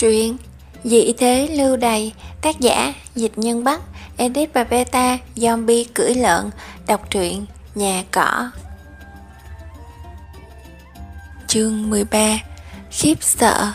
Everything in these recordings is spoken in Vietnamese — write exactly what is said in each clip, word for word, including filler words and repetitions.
Truyện Dị thế lưu đày, tác giả Dịch Nhân Bắc, edit và beta Zombie cưỡi lợn. Đọc truyện Nhà Cỏ. Chương mười ba. Khiếp sợ.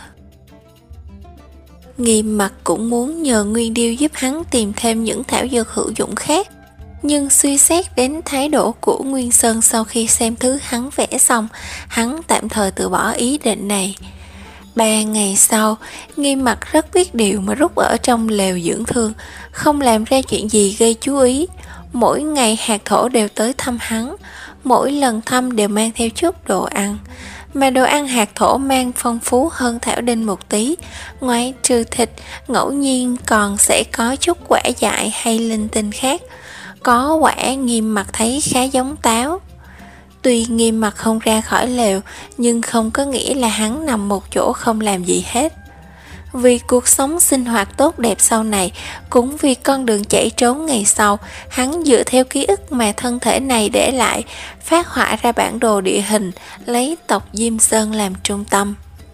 Nghiêm Mặt cũng muốn nhờ Nguyên Điêu giúp hắn tìm thêm những thảo dược hữu dụng khác, nhưng suy xét đến thái độ của Nguyên Sơn sau khi xem thứ hắn vẽ xong, hắn tạm thời từ bỏ ý định này. Ba ngày sau, Nghiêm Mặt rất biết điều mà rút ở trong lều dưỡng thương, không làm ra chuyện gì gây chú ý. Mỗi ngày hạt thổ đều tới thăm hắn, mỗi lần thăm đều mang theo chút đồ ăn. Mà đồ ăn hạt thổ mang phong phú hơn Thảo Đinh một tí, ngoài trừ thịt, ngẫu nhiên còn sẽ có chút quả dại hay linh tinh khác. Có quả Nghiêm Mặt thấy khá giống táo. Tuy Nghiêm Mặt không ra khỏi lều, nhưng không có nghĩa là hắn nằm một chỗ không làm gì hết. Vì cuộc sống sinh hoạt tốt đẹp sau này, cũng vì con đường chạy trốn ngày sau, hắn dựa theo ký ức mà thân thể này để lại, phát họa ra bản đồ địa hình, lấy tộc Diêm Sơn làm trung tâm.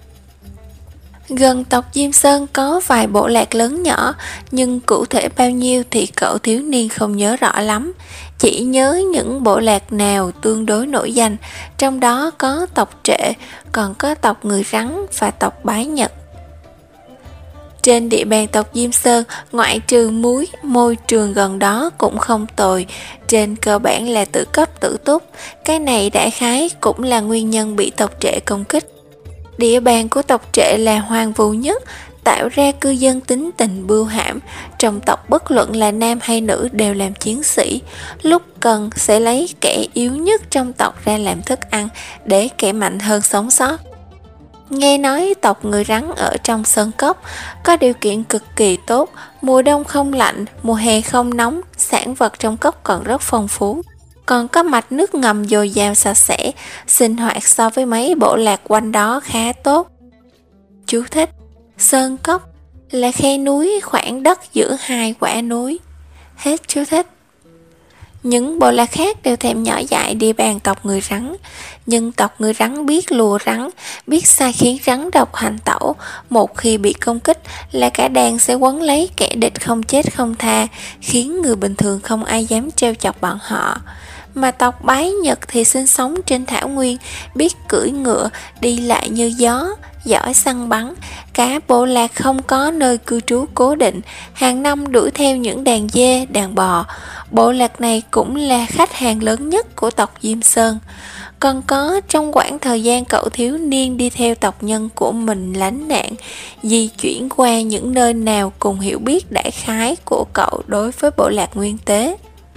Gần tộc Diêm Sơn có vài bộ lạc lớn nhỏ, nhưng cụ thể bao nhiêu thì cậu thiếu niên không nhớ rõ lắm, chỉ nhớ những bộ lạc nào tương đối nổi danh, trong đó có tộc Trệ, còn có tộc Người Rắn và tộc Bái Nhật. Trên địa bàn tộc Diêm Sơn, ngoại trừ muối, môi trường gần đó cũng không tồi, trên cơ bản là tự cấp tự túc, cái này đại khái cũng là nguyên nhân bị tộc Trệ công kích. Địa bàn của tộc Trệ là hoang vu nhất, tạo ra cư dân tính tình bưu hãm, trong tộc bất luận là nam hay nữ đều làm chiến sĩ, lúc cần sẽ lấy kẻ yếu nhất trong tộc ra làm thức ăn để kẻ mạnh hơn sống sót. Nghe nói tộc Người Rắn ở trong sơn cốc có điều kiện cực kỳ tốt, mùa đông không lạnh, mùa hè không nóng, sản vật trong cốc còn rất phong phú, còn có mạch nước ngầm dồi dào sạch sẽ, sinh hoạt so với mấy bộ lạc quanh đó khá tốt. Chú thích: sơn cốc là khe núi khoảng đất giữa hai quả núi. Hết chú thích. Những bộ lạc khác đều thèm nhỏ dại địa bàn tộc Người Rắn, nhưng tộc Người Rắn biết lùa rắn, biết sai khiến rắn độc hành tẩu, một khi bị công kích là cả đàn sẽ quấn lấy kẻ địch không chết không tha, khiến người bình thường không ai dám trêu chọc bọn họ. Mà tộc Bái Nhật thì sinh sống trên thảo nguyên, biết cưỡi ngựa, đi lại như gió, giỏi săn bắn. Cả bộ lạc không có nơi cư trú cố định, hàng năm đuổi theo những đàn dê, đàn bò. Bộ lạc này cũng là khách hàng lớn nhất của tộc Diêm Sơn. Còn có trong quãng thời gian cậu thiếu niên đi theo tộc nhân của mình lánh nạn, di chuyển qua những nơi nào cùng hiểu biết đại khái của cậu đối với bộ lạc Nguyên Tế.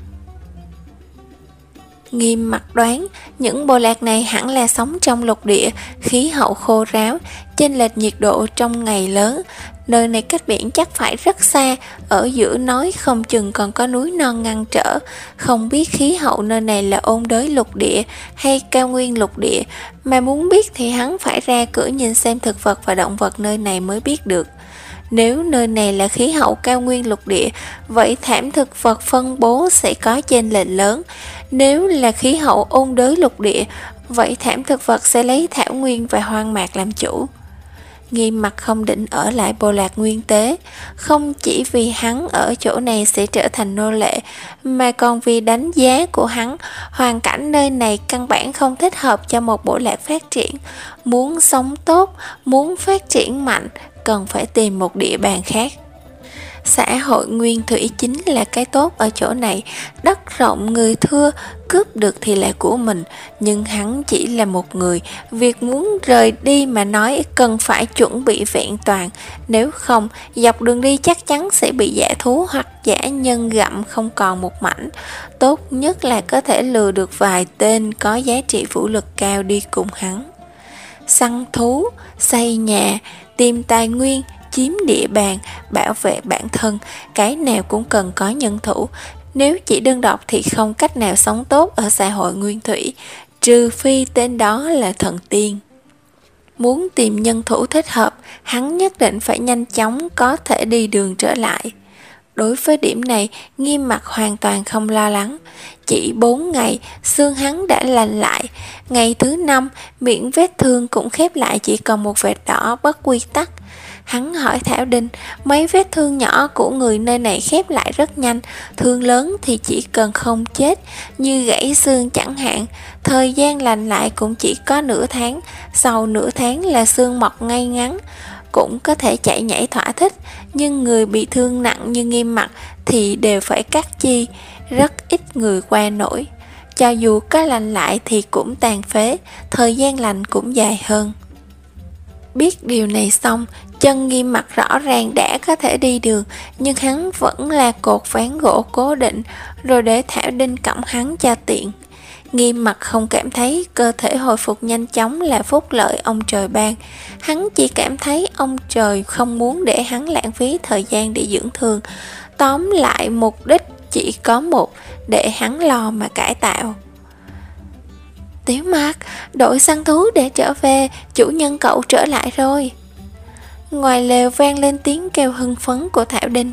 Nghiêm Mặt đoán những bộ lạc này hẳn là sống trong lục địa, khí hậu khô ráo, chênh lệch nhiệt độ trong ngày lớn. Nơi này cách biển chắc phải rất xa, ở giữa núi không chừng còn có núi non ngăn trở. Không biết khí hậu nơi này là ôn đới lục địa hay cao nguyên lục địa, mà muốn biết thì hắn phải ra cửa nhìn xem thực vật và động vật nơi này mới biết được. Nếu nơi này là khí hậu cao nguyên lục địa, vậy thảm thực vật phân bố sẽ có chênh lệch lớn. Nếu là khí hậu ôn đới lục địa, vậy thảm thực vật sẽ lấy thảo nguyên và hoang mạc làm chủ. Nghiêm Mặt không định ở lại bộ lạc Nguyên Tế, không chỉ vì hắn ở chỗ này sẽ trở thành nô lệ, mà còn vì đánh giá của hắn, hoàn cảnh nơi này căn bản không thích hợp cho một bộ lạc phát triển. Muốn sống tốt, muốn phát triển mạnh, cần phải tìm một địa bàn khác. Xã hội nguyên thủy chính là cái tốt ở chỗ này, đất rộng người thưa, cướp được thì là của mình, nhưng hắn chỉ là một người, việc muốn rời đi mà nói cần phải chuẩn bị vẹn toàn, nếu không dọc đường đi chắc chắn sẽ bị dã thú hoặc dã nhân gặm không còn một mảnh. Tốt nhất là có thể lừa được vài tên có giá trị vũ lực cao đi cùng hắn. Săn thú, xây nhà, tìm tài nguyên, chiếm địa bàn, bảo vệ bản thân, cái nào cũng cần có nhân thủ. Nếu chỉ đơn độc thì không cách nào sống tốt ở xã hội nguyên thủy, trừ phi tên đó là thần tiên. Muốn tìm nhân thủ thích hợp, hắn nhất định phải nhanh chóng có thể đi đường trở lại. Đối với điểm này, Nghiêm Mặc hoàn toàn không lo lắng. Chỉ bốn ngày, xương hắn đã lành lại. Ngày thứ năm, miệng vết thương cũng khép lại chỉ còn một vệt đỏ bất quy tắc. Hắn hỏi Thảo Đinh, mấy vết thương nhỏ của người nơi này khép lại rất nhanh, thương lớn thì chỉ cần không chết, như gãy xương chẳng hạn, thời gian lành lại cũng chỉ có nửa tháng, sau nửa tháng là xương mọc ngay ngắn, cũng có thể chạy nhảy thỏa thích, nhưng người bị thương nặng như Nghiêm Mặc thì đều phải cắt chi, rất ít người qua nổi. Cho dù có lành lại thì cũng tàn phế, thời gian lành cũng dài hơn. Biết điều này xong, chân Nghiêm Mặc rõ ràng đã có thể đi đường, nhưng hắn vẫn là cột ván gỗ cố định, rồi để Thảo Đinh cõng hắn cho tiện. Nghiêm Mặc không cảm thấy cơ thể hồi phục nhanh chóng là phúc lợi ông trời ban. Hắn chỉ cảm thấy ông trời không muốn để hắn lãng phí thời gian để dưỡng thương. Tóm lại mục đích chỉ có một, để hắn lo mà cải tạo. Tiểu Mặc, đội săn thú để trở về, chủ nhân cậu trở lại rồi. Ngoài lều vang lên tiếng kêu hưng phấn của Thảo Đinh.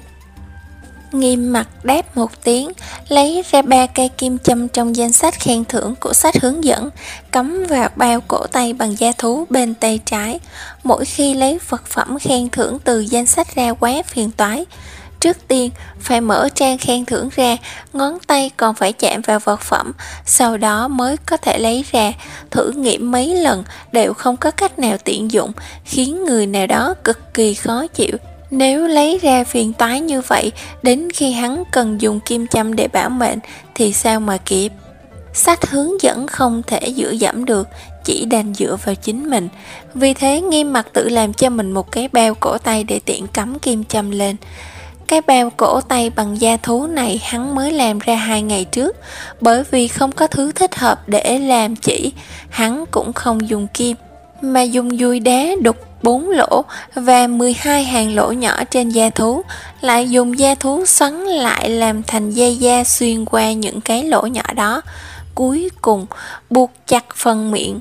Nghiêm Mặc đáp một tiếng, lấy ra ba cây kim châm trong danh sách khen thưởng của sách hướng dẫn, cắm vào bao cổ tay bằng da thú bên tay trái. Mỗi khi lấy vật phẩm khen thưởng từ danh sách ra quá phiền toái. Trước tiên, phải mở trang khen thưởng ra, ngón tay còn phải chạm vào vật phẩm, sau đó mới có thể lấy ra. Thử nghiệm mấy lần đều không có cách nào tiện dụng, khiến người nào đó cực kỳ khó chịu. Nếu lấy ra phiền toái như vậy, đến khi hắn cần dùng kim châm để bảo mệnh thì sao mà kịp. Sách hướng dẫn không thể dựa dẫm được, chỉ đành dựa vào chính mình. Vì thế Nghiêm Mặc tự làm cho mình một cái bao cổ tay để tiện cắm kim châm lên. Cái bao cổ tay bằng da thú này hắn mới làm ra hai ngày trước. Bởi vì không có thứ thích hợp để làm chỉ, hắn cũng không dùng kim, mà dùng dùi đá đục bốn lỗ và mười hai hàng lỗ nhỏ trên da thú, lại dùng da thú xoắn lại làm thành dây da xuyên qua những cái lỗ nhỏ đó, cuối cùng buộc chặt phần miệng.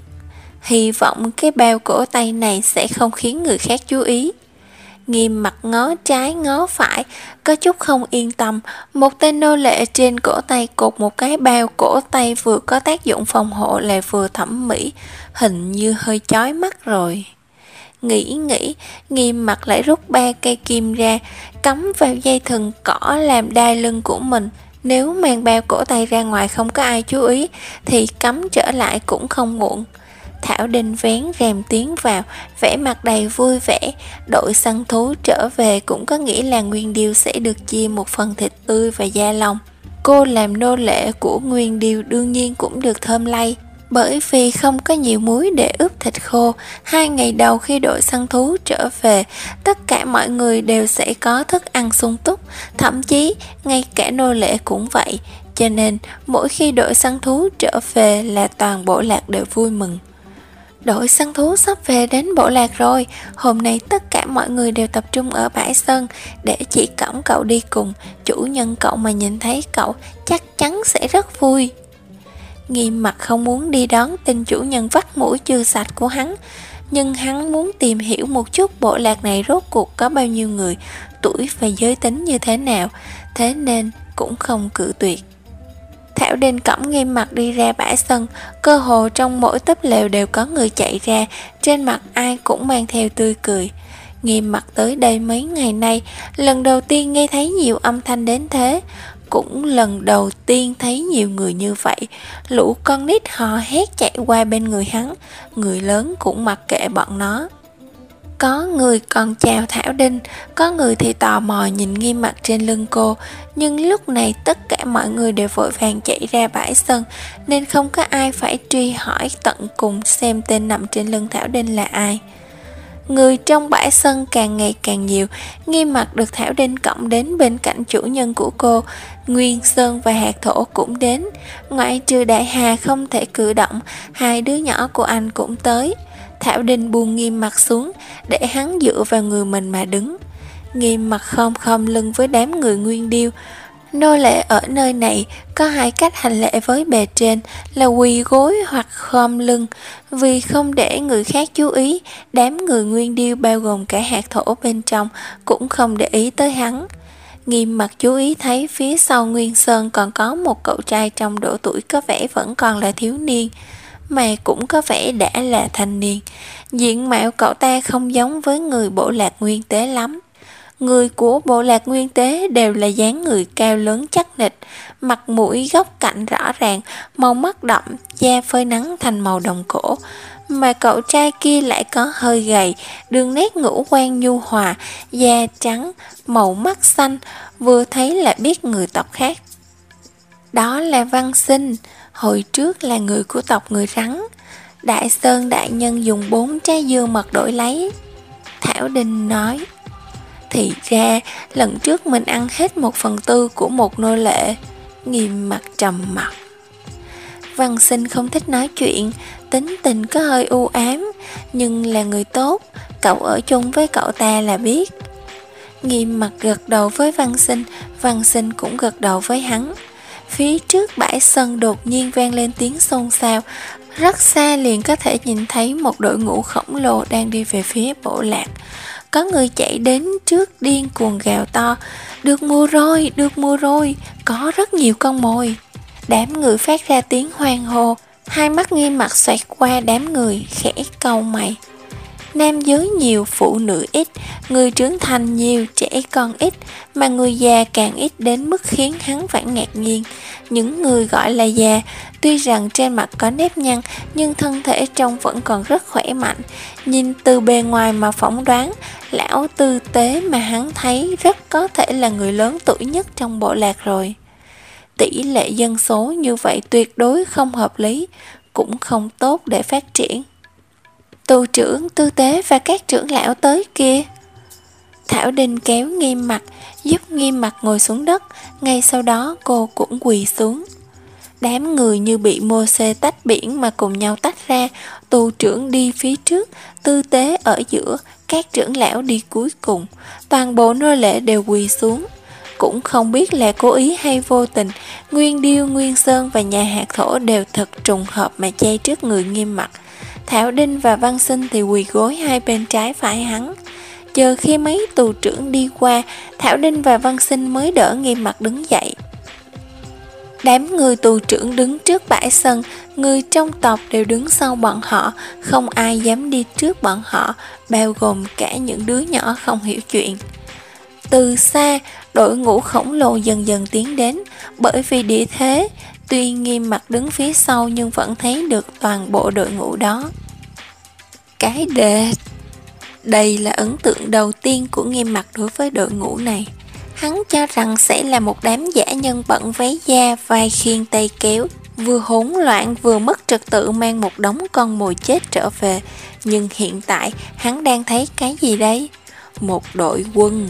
Hy vọng cái bao cổ tay này sẽ không khiến người khác chú ý. Nghiêm Mặc ngó trái ngó phải, có chút không yên tâm. Một tên nô lệ trên cổ tay cột một cái bao cổ tay vừa có tác dụng phòng hộ lại vừa thẩm mỹ, hình như hơi chói mắt rồi. Nghĩ nghĩ, Nghiêm Mặc lại rút ba cây kim ra, cắm vào dây thừng cỏ làm đai lưng của mình. Nếu mang bao cổ tay ra ngoài không có ai chú ý thì cắm trở lại cũng không muộn. Thảo Đinh vén rèm tiến vào, vẻ mặt đầy vui vẻ. Đội săn thú trở về cũng có nghĩa là Nguyên Điêu sẽ được chia một phần thịt tươi và da lông. Cô làm nô lệ của Nguyên Điêu đương nhiên cũng được thơm lây. Bởi vì không có nhiều muối để ướp thịt khô, hai ngày đầu khi đội săn thú trở về, tất cả mọi người đều sẽ có thức ăn sung túc, thậm chí ngay cả nô lệ cũng vậy. Cho nên mỗi khi đội săn thú trở về là toàn bộ lạc đều vui mừng. Đội săn thú sắp về đến bộ lạc rồi. Hôm nay tất cả mọi người đều tập trung ở bãi sân để chỉ cõng cậu đi cùng. Chủ nhân cậu mà nhìn thấy cậu chắc chắn sẽ rất vui. Nghiêm Mặc không muốn đi đón tin chủ nhân vắt mũi chưa sạch của hắn, nhưng hắn muốn tìm hiểu một chút bộ lạc này rốt cuộc có bao nhiêu người, tuổi và giới tính như thế nào, thế nên cũng không cự tuyệt. Thảo Đinh cõng Nghiêm Mặc đi ra bãi sân, cơ hồ trong mỗi túp lều đều có người chạy ra, trên mặt ai cũng mang theo tươi cười. Nghiêm Mặc tới đây mấy ngày nay, lần đầu tiên nghe thấy nhiều âm thanh đến thế, cũng lần đầu tiên thấy nhiều người như vậy. Lũ con nít hò hét chạy qua bên người hắn, người lớn cũng mặc kệ bọn nó. Có người còn chào Thảo Đinh, có người thì tò mò nhìn Nghiêm Mặc trên lưng cô, nhưng lúc này tất cả mọi người đều vội vàng chạy ra bãi sân, nên không có ai phải truy hỏi tận cùng xem tên nằm trên lưng Thảo Đinh là ai. Người trong bãi sân càng ngày càng nhiều. Nghiêm Mặc được Thảo Đinh cõng đến bên cạnh chủ nhân của cô. Nguyên Sơn và Hạt Thổ cũng đến. Ngoại trừ Đại Hà không thể cử động, hai đứa nhỏ của anh cũng tới. Thảo Đinh buông Nghiêm Mặc xuống, để hắn dựa vào người mình mà đứng. Nghiêm Mặc khom khom lưng với đám người Nguyên Điêu. Nô lệ ở nơi này có hai cách hành lễ với bề trên là quỳ gối hoặc khom lưng. Vì không để người khác chú ý, đám người Nguyên Điêu bao gồm cả Hạt Thổ bên trong cũng không để ý tới hắn. Nghiêm Mặt chú ý thấy phía sau Nguyên Sơn còn có một cậu trai trong độ tuổi có vẻ vẫn còn là thiếu niên, mà cũng có vẻ đã là thanh niên. Diện mạo cậu ta không giống với người bộ lạc Nguyên Tế lắm. Người của bộ lạc Nguyên Tế đều là dáng người cao lớn chắc nịch, mặt mũi góc cạnh rõ ràng, màu mắt đậm, da phơi nắng thành màu đồng cổ. Mà cậu trai kia lại có hơi gầy, đường nét ngũ quan nhu hòa, da trắng, màu mắt xanh, vừa thấy là biết người tộc khác. Đó là Văn Sinh, hồi trước là người của tộc người rắn. Đại Sơn đại nhân dùng bốn trái dưa mật đổi lấy. Thảo Đinh nói. Thì ra lần trước mình ăn hết một phần tư của một nô lệ. Nghiêm Mặt trầm mặt. Văn Sinh không thích nói chuyện, tính tình có hơi u ám, nhưng là người tốt, cậu ở chung với cậu ta là biết. Nghiêm Mặt gật đầu với Văn Sinh, Văn Sinh cũng gật đầu với hắn. Phía trước bãi sân đột nhiên vang lên tiếng xôn xao, rất xa liền có thể nhìn thấy một đội ngũ khổng lồ đang đi về phía bộ lạc. Có người chạy đến trước điên cuồng gào to, được mua rồi, được mua rồi, có rất nhiều con mồi. Đám người phát ra tiếng hoan hô, hai mắt Nghiêm Mặt xoẹt qua đám người, khẽ cau mày. Nam giới nhiều, phụ nữ ít, người trưởng thành nhiều, trẻ con ít, mà người già càng ít đến mức khiến hắn phải ngạc nhiên. Những người gọi là già, tuy rằng trên mặt có nếp nhăn, nhưng thân thể trông vẫn còn rất khỏe mạnh. Nhìn từ bề ngoài mà phỏng đoán, lão tư tế mà hắn thấy rất có thể là người lớn tuổi nhất trong bộ lạc rồi. Tỷ lệ dân số như vậy tuyệt đối không hợp lý, cũng không tốt để phát triển. Tù trưởng, tư tế và các trưởng lão tới kia. Thảo Đinh kéo Nghiêm Mặt, giúp Nghiêm Mặt ngồi xuống đất, ngay sau đó cô cũng quỳ xuống. Đám người như bị mô xê tách biển mà cùng nhau tách ra, tù trưởng đi phía trước, tư tế ở giữa, các trưởng lão đi cuối cùng, toàn bộ nô lệ đều quỳ xuống. Cũng không biết là cố ý hay vô tình, Nguyên Điêu, Nguyên Sơn và nhà hạt thổ đều thật trùng hợp mà chay trước người Nghiêm Mặt. Thảo Đinh và Văn Sinh thì quỳ gối hai bên trái phải hắn. Chờ khi mấy tù trưởng đi qua, Thảo Đinh và Văn Sinh mới đỡ Nghiêm Mặt đứng dậy. Đám người tù trưởng đứng trước bãi sân, người trong tộc đều đứng sau bọn họ, không ai dám đi trước bọn họ, bao gồm cả những đứa nhỏ không hiểu chuyện. Từ xa, đội ngũ khổng lồ dần dần tiến đến, bởi vì địa thế, tuy Nghiêm Mặt đứng phía sau nhưng vẫn thấy được toàn bộ đội ngũ đó. Cái đệ, đây là ấn tượng đầu tiên của Nghiêm Mặt đối với đội ngũ này. Hắn cho rằng sẽ là một đám dã nhân bận váy da, vai khiêng tay kéo, vừa hỗn loạn vừa mất trật tự mang một đống con mồi chết trở về. Nhưng hiện tại hắn đang thấy cái gì đấy? Một đội quân.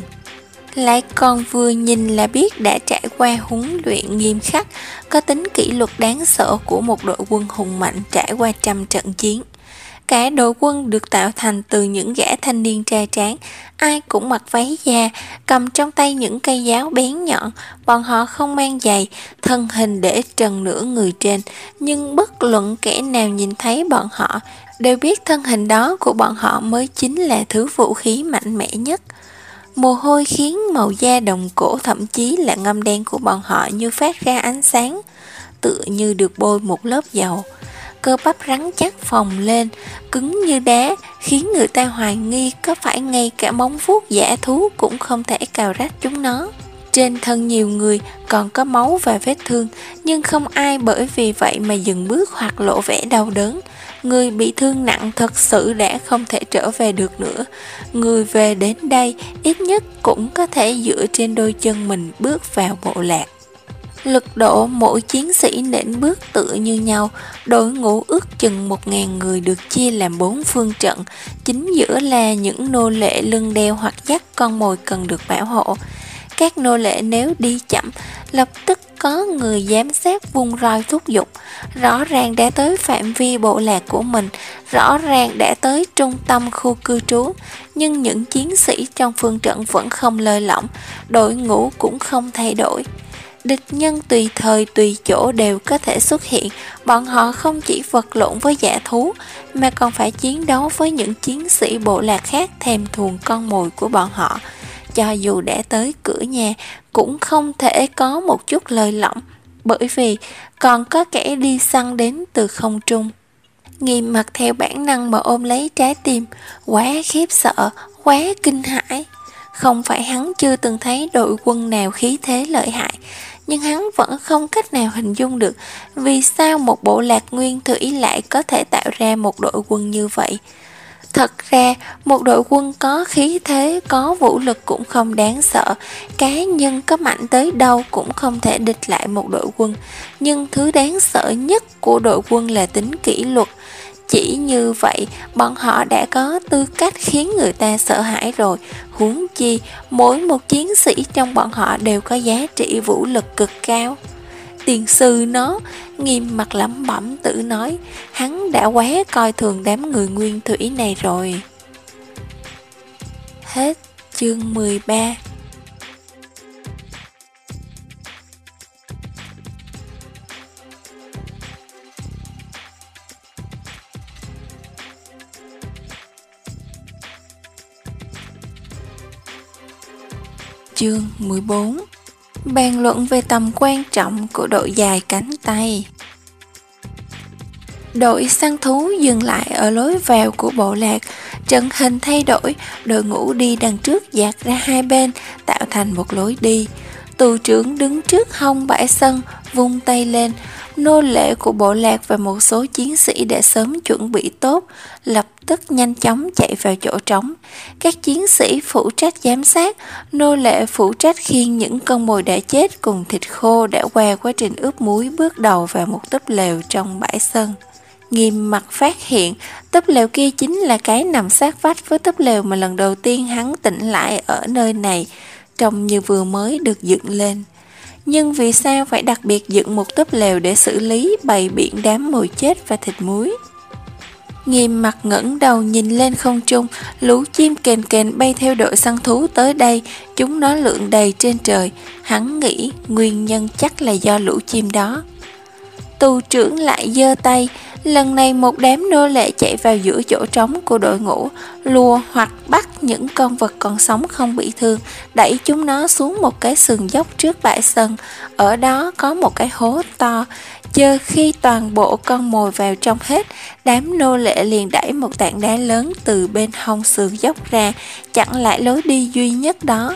Lại còn vừa nhìn là biết đã trải qua huấn luyện nghiêm khắc, có tính kỷ luật đáng sợ của một đội quân hùng mạnh trải qua trăm trận chiến. Cả đội quân được tạo thành từ những gã thanh niên trai tráng, ai cũng mặc váy da, cầm trong tay những cây giáo bén nhọn. Bọn họ không mang giày, thân hình để trần nửa người trên, nhưng bất luận kẻ nào nhìn thấy bọn họ đều biết thân hình đó của bọn họ mới chính là thứ vũ khí mạnh mẽ nhất. Mồ hôi khiến màu da đồng cổ, thậm chí là ngâm đen của bọn họ như phát ra ánh sáng, tựa như được bôi một lớp dầu. Cơ bắp rắn chắc phồng lên, cứng như đá, khiến người ta hoài nghi có phải ngay cả móng vuốt dã thú cũng không thể cào rách chúng nó. Trên thân nhiều người còn có máu và vết thương, nhưng không ai bởi vì vậy mà dừng bước hoặc lộ vẻ đau đớn. Người bị thương nặng thật sự đã không thể trở về được nữa. Người về đến đây ít nhất cũng có thể dựa trên đôi chân mình bước vào bộ lạc. Lực độ mỗi chiến sĩ nện bước tựa như nhau, đội ngũ ước chừng một ngàn người được chia làm bốn phương trận, chính giữa là những nô lệ lưng đeo hoặc dắt con mồi cần được bảo hộ. Các nô lệ nếu đi chậm, lập tức có người giám sát vung roi thúc giục, rõ ràng đã tới phạm vi bộ lạc của mình, rõ ràng đã tới trung tâm khu cư trú, nhưng những chiến sĩ trong phương trận vẫn không lơi lỏng, đội ngũ cũng không thay đổi. Địch nhân tùy thời tùy chỗ đều có thể xuất hiện, bọn họ không chỉ vật lộn với dã thú, mà còn phải chiến đấu với những chiến sĩ bộ lạc khác thèm thuồng con mồi của bọn họ. cho dù đã tới cửa nhà cũng không thể có một chút lơi lỏng, bởi vì còn có kẻ đi săn đến từ không trung. Nghiêm mặt theo bản năng mà ôm lấy trái tim, quá khiếp sợ, quá kinh hãi. Không phải hắn chưa từng thấy đội quân nào khí thế lợi hại, nhưng hắn vẫn không cách nào hình dung được vì sao một bộ lạc nguyên thủy lại có thể tạo ra một đội quân như vậy. Thật ra, một đội quân có khí thế, có vũ lực cũng không đáng sợ, cá nhân có mạnh tới đâu cũng không thể địch lại một đội quân, nhưng thứ đáng sợ nhất của đội quân là tính kỷ luật. Chỉ như vậy, bọn họ đã có tư cách khiến người ta sợ hãi rồi, huống chi mỗi một chiến sĩ trong bọn họ đều có giá trị vũ lực cực cao. Tiền sư nó, Nghiêm mặt lẩm bẩm tự nói, hắn đã quá coi thường đám người nguyên thủy này rồi. Hết chương mười ba. Chương mười bốn. Bàn luận về tầm quan trọng của đội dài cánh tay. Đội săn thú dừng lại ở lối vào của bộ lạc, trận hình thay đổi, đội ngũ đi đằng trước dạt ra hai bên, tạo thành một lối đi. Tù trưởng đứng trước hông bãi sân, vung tay lên. Nô lệ của bộ lạc và một số chiến sĩ đã sớm chuẩn bị tốt, lập tức nhanh chóng chạy vào chỗ trống. Các chiến sĩ phụ trách giám sát, nô lệ phụ trách khiêng những con mồi đã chết cùng thịt khô đã qua quá trình ướp muối bước đầu vào một túp lều trong bãi sân. Nghiêm mặt phát hiện, túp lều kia chính là cái nằm sát vách với túp lều mà lần đầu tiên hắn tỉnh lại ở nơi này, trông như vừa mới được dựng lên. Nhưng vì sao phải đặc biệt dựng một túp lều để xử lý bày biện đám mồi chết và thịt muối? Nghiêm mặt ngẩng đầu nhìn lên không trung, lũ chim kền kền bay theo đội săn thú tới đây, chúng nó lượn đầy trên trời. Hắn nghĩ nguyên nhân chắc là do lũ chim đó. Tù trưởng lại giơ tay, lần này một đám nô lệ chạy vào giữa chỗ trống của đội ngũ, lùa hoặc bắt những con vật còn sống không bị thương, đẩy chúng nó xuống một cái sườn dốc trước bãi sân. Ở đó có một cái hố to, chờ khi toàn bộ con mồi vào trong hết, đám nô lệ liền đẩy một tảng đá lớn từ bên hông sườn dốc ra, chặn lại lối đi duy nhất đó.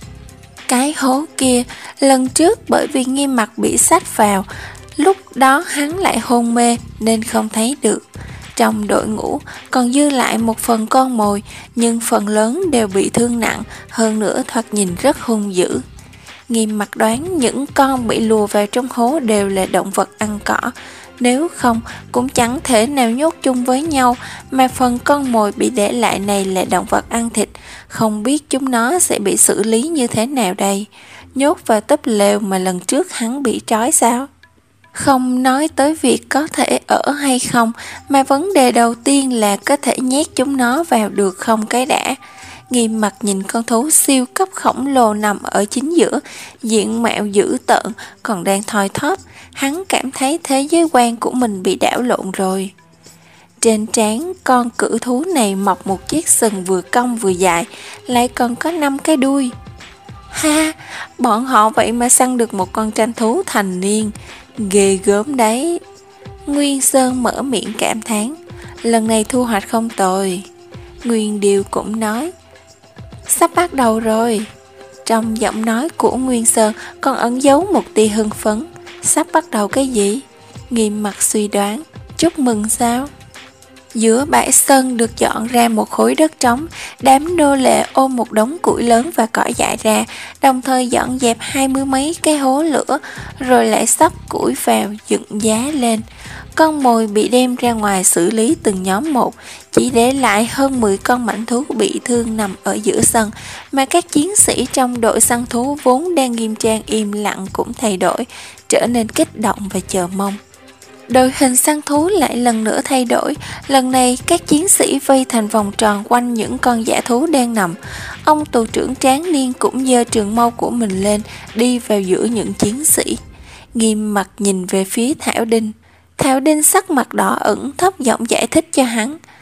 Cái hố kia, lần trước bởi vì Nghiêm mặt bị xách vào, lúc đó hắn lại hôn mê nên không thấy được. Trong đội ngũ còn dư lại một phần con mồi, nhưng phần lớn đều bị thương nặng, hơn nữa thoạt nhìn rất hung dữ. Nghiêm mặt đoán những con bị lùa vào trong hố đều là động vật ăn cỏ, nếu không cũng chẳng thể nào nhốt chung với nhau, mà phần con mồi bị để lại này là động vật ăn thịt, không biết chúng nó sẽ bị xử lý như thế nào đây. Nhốt vào túp lều mà lần trước hắn bị trói sao? Không nói tới việc có thể ở hay không, mà vấn đề đầu tiên là có thể nhét chúng nó vào được không cái đã. Nghiêm mặt nhìn con thú siêu cấp khổng lồ nằm ở chính giữa, diện mạo dữ tợn, còn đang thoi thóp. Hắn cảm thấy thế giới quan của mình bị đảo lộn rồi. Trên trán con cự thú này mọc một chiếc sừng vừa cong vừa dài, lại còn có năm cái đuôi. Ha, bọn họ vậy mà săn được một con tranh thú thành niên, ghê gớm đấy. Nguyên Sơn mở miệng cảm thán, lần này thu hoạch không tồi. Nguyên Điều cũng nói, sắp bắt đầu rồi. Trong giọng nói của Nguyên Sơn còn ẩn giấu một tia hưng phấn. Sắp bắt đầu cái gì? Nghiêm mặt suy đoán, chúc mừng sao? Giữa bãi sân được dọn ra một khối đất trống, đám nô lệ ôm một đống củi lớn và cỏ dại ra, đồng thời dọn dẹp hai mươi mấy cái hố lửa, rồi lại xóc củi vào dựng giá lên. Con mồi bị đem ra ngoài xử lý từng nhóm một, chỉ để lại hơn mười con mãnh thú bị thương nằm ở giữa sân, mà các chiến sĩ trong đội săn thú vốn đang nghiêm trang im lặng cũng thay đổi, trở nên kích động và chờ mong. Đội hình săn thú lại lần nữa thay đổi, lần này các chiến sĩ vây thành vòng tròn quanh những con dã thú đang nằm. Ông tù trưởng tráng niên cũng giơ trường mâu của mình lên, đi vào giữa những chiến sĩ. Nghiêm mặt nhìn về phía Thảo Đinh. Thảo Đinh sắc mặt đỏ ửng, thấp giọng giải thích cho hắn.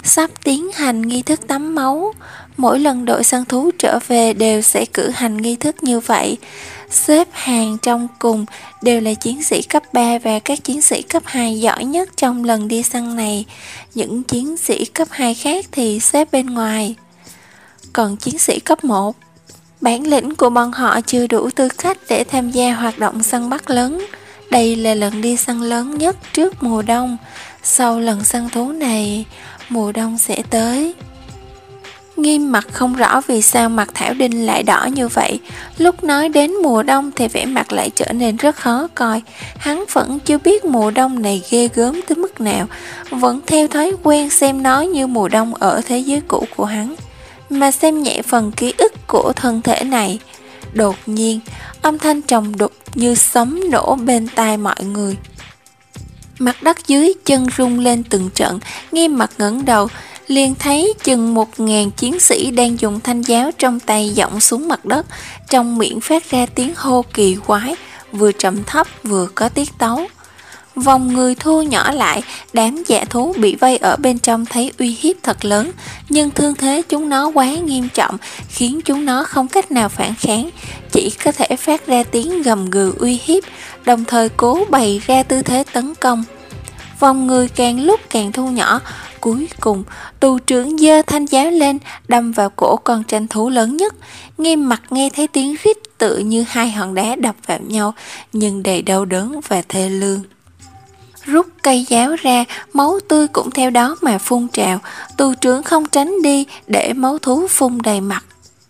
sắp tiến hành nghi thức tắm máu. Mỗi lần đội săn thú trở về đều sẽ cử hành nghi thức như vậy. Xếp hàng trong cùng đều là chiến sĩ cấp ba và các chiến sĩ cấp hai giỏi nhất trong lần đi săn này. Những chiến sĩ cấp hai khác thì xếp bên ngoài. Còn chiến sĩ cấp một, bản lĩnh của bọn họ chưa đủ tư cách để tham gia hoạt động săn bắt lớn. Đây là lần đi săn lớn nhất trước mùa đông. Sau lần săn thú này, mùa đông sẽ tới. Nghiêm mặt không rõ vì sao mặt Thảo Đinh lại đỏ như vậy. Lúc nói đến mùa đông thì vẻ mặt lại trở nên rất khó coi. Hắn vẫn chưa biết mùa đông này ghê gớm tới mức nào, vẫn theo thói quen xem nó như mùa đông ở thế giới cũ của hắn, mà xem nhẹ phần ký ức của thân thể này. Đột nhiên, âm thanh trầm đục như sấm nổ bên tai mọi người. Mặt đất dưới chân rung lên từng trận. Nghiêm mặt ngẩng đầu, liền thấy chừng một ngàn chiến sĩ đang dùng thanh giáo trong tay giọng xuống mặt đất, trong miệng phát ra tiếng hô kỳ quái, vừa trầm thấp vừa có tiết tấu. Vòng người thu nhỏ lại, đám dã thú bị vây ở bên trong thấy uy hiếp thật lớn, nhưng thương thế chúng nó quá nghiêm trọng, khiến chúng nó không cách nào phản kháng, chỉ có thể phát ra tiếng gầm gừ uy hiếp, đồng thời cố bày ra tư thế tấn công. Vòng người càng lúc càng thu nhỏ, cuối cùng tù trưởng giơ thanh giáo lên, đâm vào cổ con tranh thú lớn nhất. Nghiêm mặt nghe thấy tiếng rít tựa như hai hòn đá đập vào nhau, nhưng đầy đau đớn và thê lương. Rút cây giáo ra, máu tươi cũng theo đó mà phun trào. Tù trưởng không tránh đi để máu thú phun đầy mặt.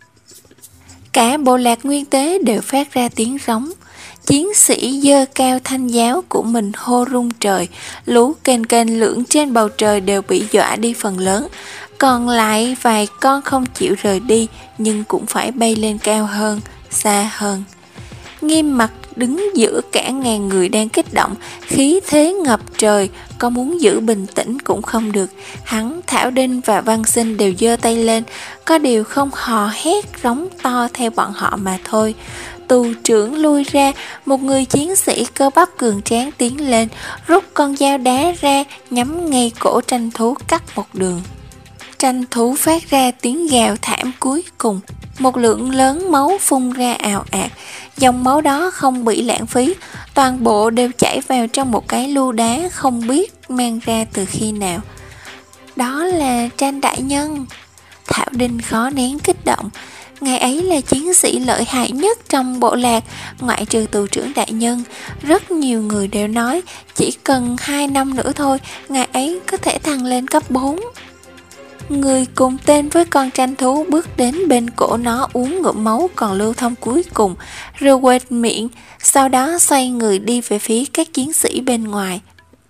Cả bộ lạc nguyên tế đều phát ra tiếng rống. Chiến sĩ giơ cao thanh giáo của mình hô rung trời, lũ kền kền lượn trên bầu trời đều bị dọa đi phần lớn. Còn lại vài con không chịu rời đi, nhưng cũng phải bay lên cao hơn, xa hơn. Nghiêm mặt đứng giữa cả ngàn người đang kích động, khí thế ngập trời, có muốn giữ bình tĩnh cũng không được. Hắn, Thảo Đinh và Văn Sinh đều giơ tay lên, có điều không hò hét rống to theo bọn họ mà thôi. Tù trưởng lui ra, một người chiến sĩ cơ bắp cường tráng tiến lên, rút con dao đá ra, nhắm ngay cổ tranh thú cắt một đường. Tranh thú phát ra tiếng gào thảm cuối cùng, một lượng lớn máu phun ra ào ạt. Dòng máu đó không bị lãng phí, toàn bộ đều chảy vào trong một cái lu đá không biết mang ra từ khi nào. Đó là Tranh đại nhân. Thảo Đinh khó nén kích động. Ngài ấy là chiến sĩ lợi hại nhất trong bộ lạc, ngoại trừ tù trưởng đại nhân. Rất nhiều người đều nói chỉ cần hai năm nữa thôi, ngài ấy có thể thăng lên cấp bốn. Người cùng tên với con tranh thú bước đến bên cổ nó uống ngụm máu còn lưu thông cuối cùng, rồi quệt miệng, sau đó xoay người đi về phía các chiến sĩ bên ngoài.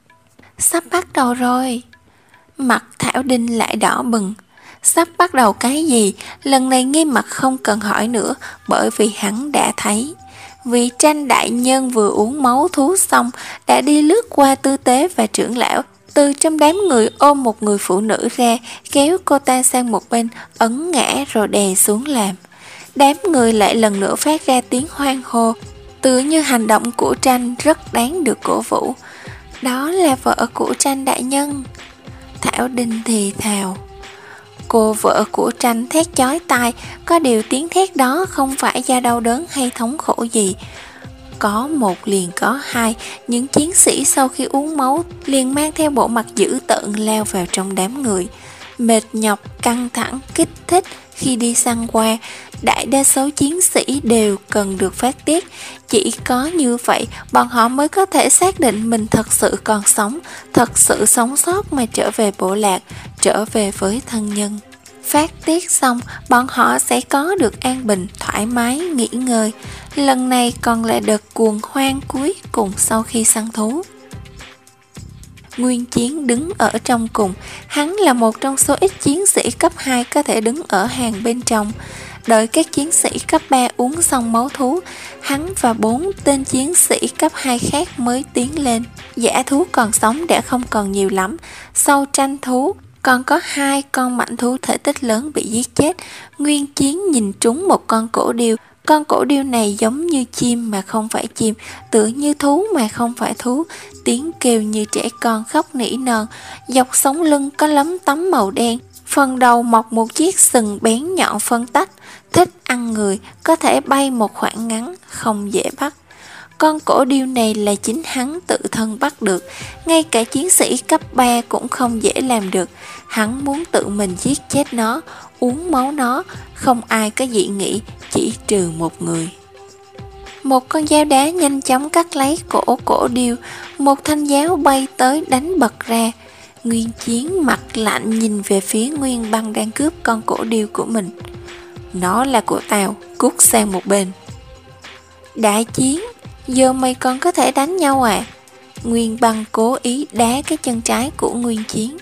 Sắp bắt đầu rồi. Mặt Thảo Đinh lại đỏ bừng. Sắp bắt đầu cái gì? Lần này Nghiêm mặt không cần hỏi nữa, bởi vì hắn đã thấy. Vì Tranh đại nhân vừa uống máu thú xong, đã đi lướt qua tư tế và trưởng lão, từ trong đám người ôm một người phụ nữ ra, kéo cô ta sang một bên, ấn ngã rồi đè xuống làm. Đám người lại lần nữa phát ra tiếng hoan hô, tựa như hành động của Tranh rất đáng được cổ vũ. Đó là vợ của Tranh đại nhân. Thảo Đinh thì thào. Cô vợ của Tranh thét chói tai, có điều tiếng thét đó không phải do đau đớn hay thống khổ gì. Có một liền có hai, những chiến sĩ sau khi uống máu liền mang theo bộ mặt dữ tợn lao vào trong đám người. Mệt nhọc, căng thẳng, kích thích khi đi săn qua, đại đa số chiến sĩ đều cần được phát tiết. Chỉ có như vậy, bọn họ mới có thể xác định mình thật sự còn sống, thật sự sống sót mà trở về bộ lạc, trở về với thân nhân. Phát tiết xong, bọn họ sẽ có được an bình, thoải mái, nghỉ ngơi. Lần này còn là đợt cuồng hoang cuối cùng sau khi săn thú. Nguyên Chiến đứng ở trong cùng, hắn là một trong số ít chiến sĩ cấp hai có thể đứng ở hàng bên trong. Đợi các chiến sĩ cấp ba uống xong máu thú, hắn và bốn tên chiến sĩ cấp hai khác mới tiến lên. Dã thú còn sống đã không còn nhiều lắm, sau tranh thú còn có hai con mãnh thú thể tích lớn bị giết chết. Nguyên Chiến nhìn trúng một con cổ điêu, Con cổ điêu này giống như chim mà không phải chim, tựa như thú mà không phải thú, tiếng kêu như trẻ con khóc nỉ non, dọc sống lưng có lấm tấm màu đen, phần đầu mọc một chiếc sừng bén nhọn phân tách, thích ăn người, có thể bay một khoảng ngắn, không dễ bắt. Con cổ điêu này là chính hắn tự thân bắt được, ngay cả chiến sĩ cấp ba cũng không dễ làm được. Hắn muốn tự mình giết chết nó, uống máu nó, không ai có dị nghị, chỉ trừ một người. Một con dao đá nhanh chóng cắt lấy cổ cổ điêu, một thanh giáo bay tới đánh bật ra. Nguyên Chiến mặt lạnh nhìn về phía Nguyên Băng đang cướp con cổ điêu của mình. Nó là của tao, cút sang một bên. Đại Chiến, giờ mày còn có thể đánh nhau à? Nguyên Băng cố ý đá cái chân trái của Nguyên Chiến.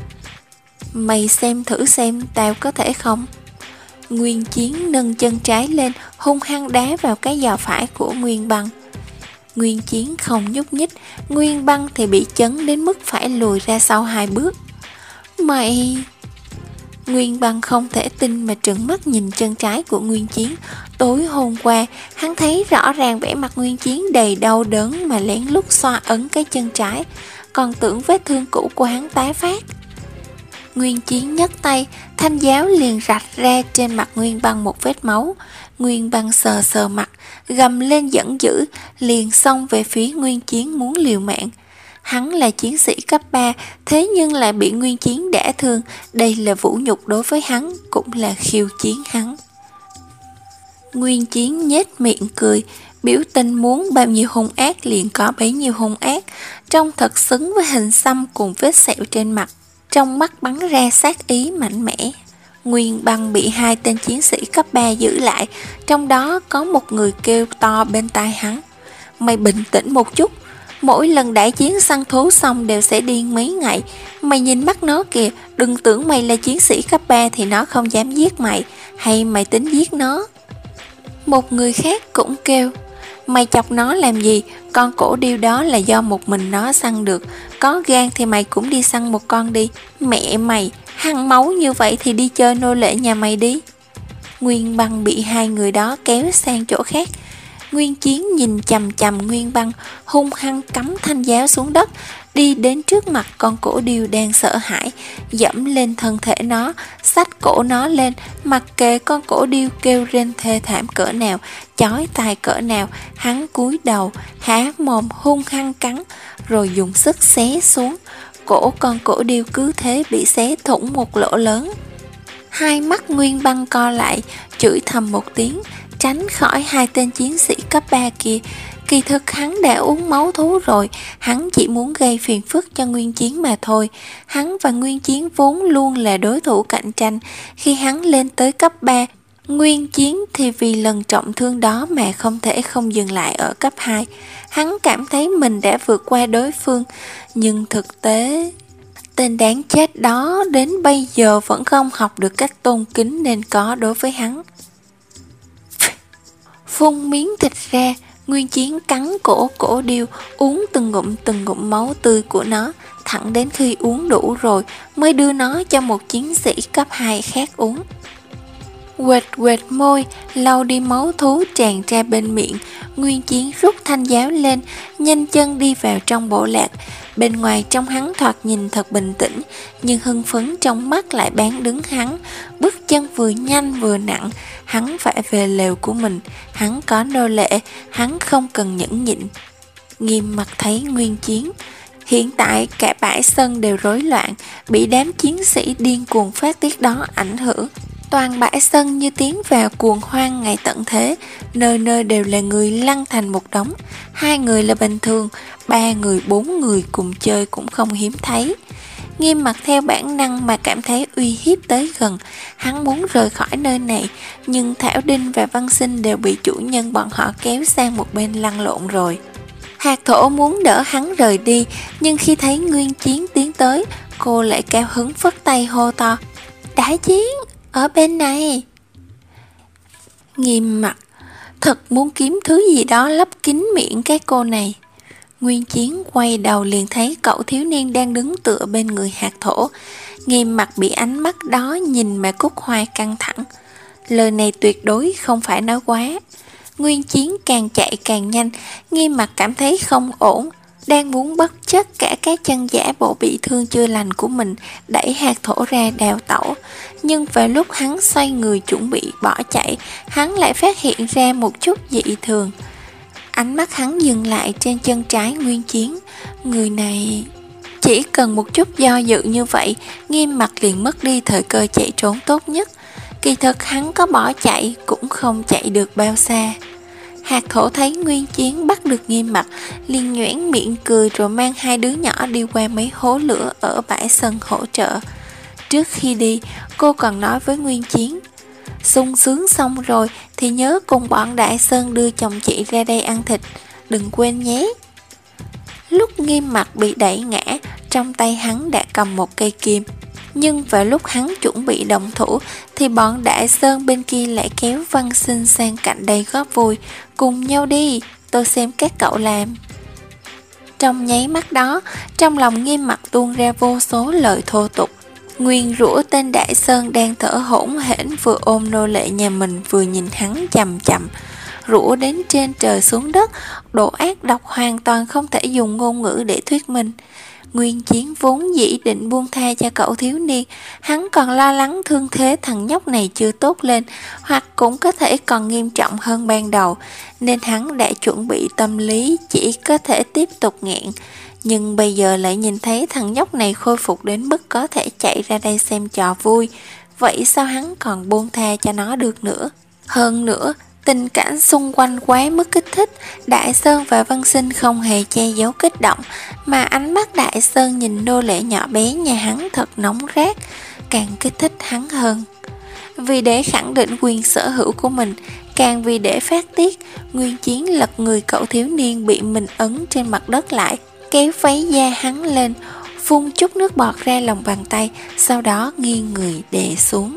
Mày xem thử xem tao có thể không? Nguyên Chiến nâng chân trái lên, hung hăng đá vào cái giò phải của Nguyên Băng. Nguyên Chiến không nhúc nhích, Nguyên Băng thì bị chấn đến mức phải lùi ra sau hai bước. Mày... Nguyên Băng không thể tin mà trợn mắt nhìn chân trái của Nguyên Chiến. Tối hôm qua, hắn thấy rõ ràng vẻ mặt Nguyên Chiến đầy đau đớn mà lén lút xoa ấn cái chân trái, còn tưởng vết thương cũ của hắn tái phát. Nguyên Chiến nhấc tay, thanh giáo liền rạch ra trên mặt Nguyên Băng một vết máu. Nguyên Băng sờ sờ mặt, gầm lên giận dữ, liền xông về phía Nguyên Chiến muốn liều mạng. Hắn là chiến sĩ cấp ba, thế nhưng lại bị Nguyên Chiến đả thương, đây là vũ nhục đối với hắn, cũng là khiêu chiến hắn. Nguyên Chiến nhếch miệng cười, biểu tình muốn bao nhiêu hung ác liền có bấy nhiêu hung ác, trông thật xứng với hình xăm cùng vết sẹo trên mặt, trong mắt bắn ra sát ý mạnh mẽ. Nguyên Băng bị hai tên chiến sĩ cấp ba giữ lại, trong đó có một người kêu to bên tai hắn. Mày bình tĩnh một chút, mỗi lần đại chiến săn thú xong đều sẽ điên mấy ngày. Mày nhìn mắt nó kìa, đừng tưởng mày là chiến sĩ cấp ba thì nó không dám giết mày, hay mày tính giết nó? Một người khác cũng kêu, mày chọc nó làm gì, con cổ điêu đó là do một mình nó săn được, có gan thì mày cũng đi săn một con đi. Mẹ mày, hăng máu như vậy thì đi chơi nô lệ nhà mày đi. Nguyên Băng bị hai người đó kéo sang chỗ khác. Nguyên Chiến nhìn chằm chằm Nguyên Băng, hung hăng cắm thanh giáo xuống đất, đi đến trước mặt con cổ điêu đang sợ hãi, dẫm lên thân thể nó, xách cổ nó lên, mặc kệ con cổ điêu kêu rên thê thảm cỡ nào, chói tai cỡ nào, hắn cúi đầu, há mồm hung hăng cắn, rồi dùng sức xé xuống. Cổ con cổ điêu cứ thế bị xé thủng một lỗ lớn. Hai mắt Nguyên Băng co lại, chửi thầm một tiếng, tránh khỏi hai tên chiến sĩ cấp ba kia. Kỳ thực hắn đã uống máu thú rồi, hắn chỉ muốn gây phiền phức cho Nguyên Chiến mà thôi. Hắn và Nguyên Chiến vốn luôn là đối thủ cạnh tranh. Khi hắn lên tới cấp ba, Nguyên Chiến thì vì lần trọng thương đó mà không thể không dừng lại ở cấp hai. Hắn cảm thấy mình đã vượt qua đối phương, nhưng thực tế... Tên đáng chết đó đến bây giờ vẫn không học được cách tôn kính nên có đối với hắn. Phun miếng thịt ra, Nguyên Chiến cắn cổ cổ điêu, uống từng ngụm từng ngụm máu tươi của nó, thẳng đến khi uống đủ rồi mới đưa nó cho một chiến sĩ cấp hai khác uống. Quệt quệt môi, lau đi máu thú tràn ra bên miệng, Nguyên Chiến rút thanh giáo lên, nhanh chân đi vào trong bộ lạc. Bên ngoài trong hắn thoạt nhìn thật bình tĩnh, nhưng hưng phấn trong mắt lại bán đứng hắn. Bước chân vừa nhanh vừa nặng, hắn phải về lều của mình, hắn có nô lệ, hắn không cần nhẫn nhịn. Nghiêm mặt thấy Nguyên Chiến. Hiện tại cả bãi sân đều rối loạn, bị đám chiến sĩ điên cuồng phát tiết đó ảnh hưởng. Toàn bãi sân như tiến vào cuồng hoang ngày tận thế, nơi nơi đều là người lăn thành một đống. Hai người là bình thường, ba người, bốn người cùng chơi cũng không hiếm thấy. Nghiêm mặt theo bản năng mà cảm thấy uy hiếp tới gần, hắn muốn rời khỏi nơi này, nhưng Thảo Đinh và Văn Sinh đều bị chủ nhân bọn họ kéo sang một bên lăn lộn rồi. Hạt Thổ muốn đỡ hắn rời đi, nhưng khi thấy Nguyên Chiến tiến tới, cô lại cao hứng phất tay hô to, Đại Chiến, ở bên này. Nghiêm mặt, thật muốn kiếm thứ gì đó lấp kín miệng cái cô này. Nguyên Chiến quay đầu liền thấy cậu thiếu niên đang đứng tựa bên người Hạt Thổ. Nghiêm mặt bị ánh mắt đó nhìn mà Cúc Hoa căng thẳng. Lời này tuyệt đối không phải nói quá. Nguyên Chiến càng chạy càng nhanh, Nghiêm Mặc cảm thấy không ổn, đang muốn bất chấp cả cái chân giả bộ bị thương chưa lành của mình, đẩy hạt thổ ra đào tẩu. Nhưng vào lúc hắn xoay người chuẩn bị bỏ chạy, hắn lại phát hiện ra một chút dị thường. Ánh mắt hắn dừng lại trên chân trái Nguyên Chiến. Người này... Chỉ cần một chút do dự như vậy, Nghiêm Mặc liền mất đi thời cơ chạy trốn tốt nhất. Kỳ thực hắn có bỏ chạy cũng không chạy được bao xa. Hạt thổ thấy Nguyên Chiến bắt được Nghiêm Mặc, liền nhoẻn miệng cười rồi mang hai đứa nhỏ đi qua mấy hố lửa ở bãi sân hỗ trợ. Trước khi đi, cô còn nói với Nguyên Chiến, sung sướng xong rồi thì nhớ cùng bọn Đại Sơn đưa chồng chị ra đây ăn thịt, đừng quên nhé. Lúc Nghiêm Mặc bị đẩy ngã, trong tay hắn đã cầm một cây kim. Nhưng vào lúc hắn chuẩn bị động thủ thì bọn Đại Sơn bên kia lại kéo Văn Sinh sang cạnh đây góp vui. Cùng nhau đi, tôi xem các cậu làm. Trong nháy mắt đó, trong lòng Nghiêm Mặc tuôn ra vô số lời thô tục. Nguyền rủa tên Đại Sơn đang thở hổn hển, vừa ôm nô lệ nhà mình vừa nhìn hắn chằm chằm, rủa đến trên trời xuống đất, độ ác độc hoàn toàn không thể dùng ngôn ngữ để thuyết minh. Nguyên Chiến vốn dĩ định buông tha cho cậu thiếu niên, hắn còn lo lắng thương thế thằng nhóc này chưa tốt lên, hoặc cũng có thể còn nghiêm trọng hơn ban đầu, nên hắn đã chuẩn bị tâm lý chỉ có thể tiếp tục nghẹn. Nhưng bây giờ lại nhìn thấy thằng nhóc này khôi phục đến mức có thể chạy ra đây xem trò vui, vậy sao hắn còn buông tha cho nó được nữa? Hơn nữa, tình cảnh xung quanh quá mức kích thích, Đại Sơn và Văn Sinh không hề che giấu kích động, mà ánh mắt Đại Sơn nhìn nô lệ nhỏ bé nhà hắn thật nóng rát, càng kích thích hắn hơn. Vì để khẳng định quyền sở hữu của mình, càng vì để phát tiết, Nguyên Chiến lật người cậu thiếu niên bị mình ấn trên mặt đất lại, kéo váy da hắn lên, phun chút nước bọt ra lòng bàn tay, sau đó nghiêng người đè xuống.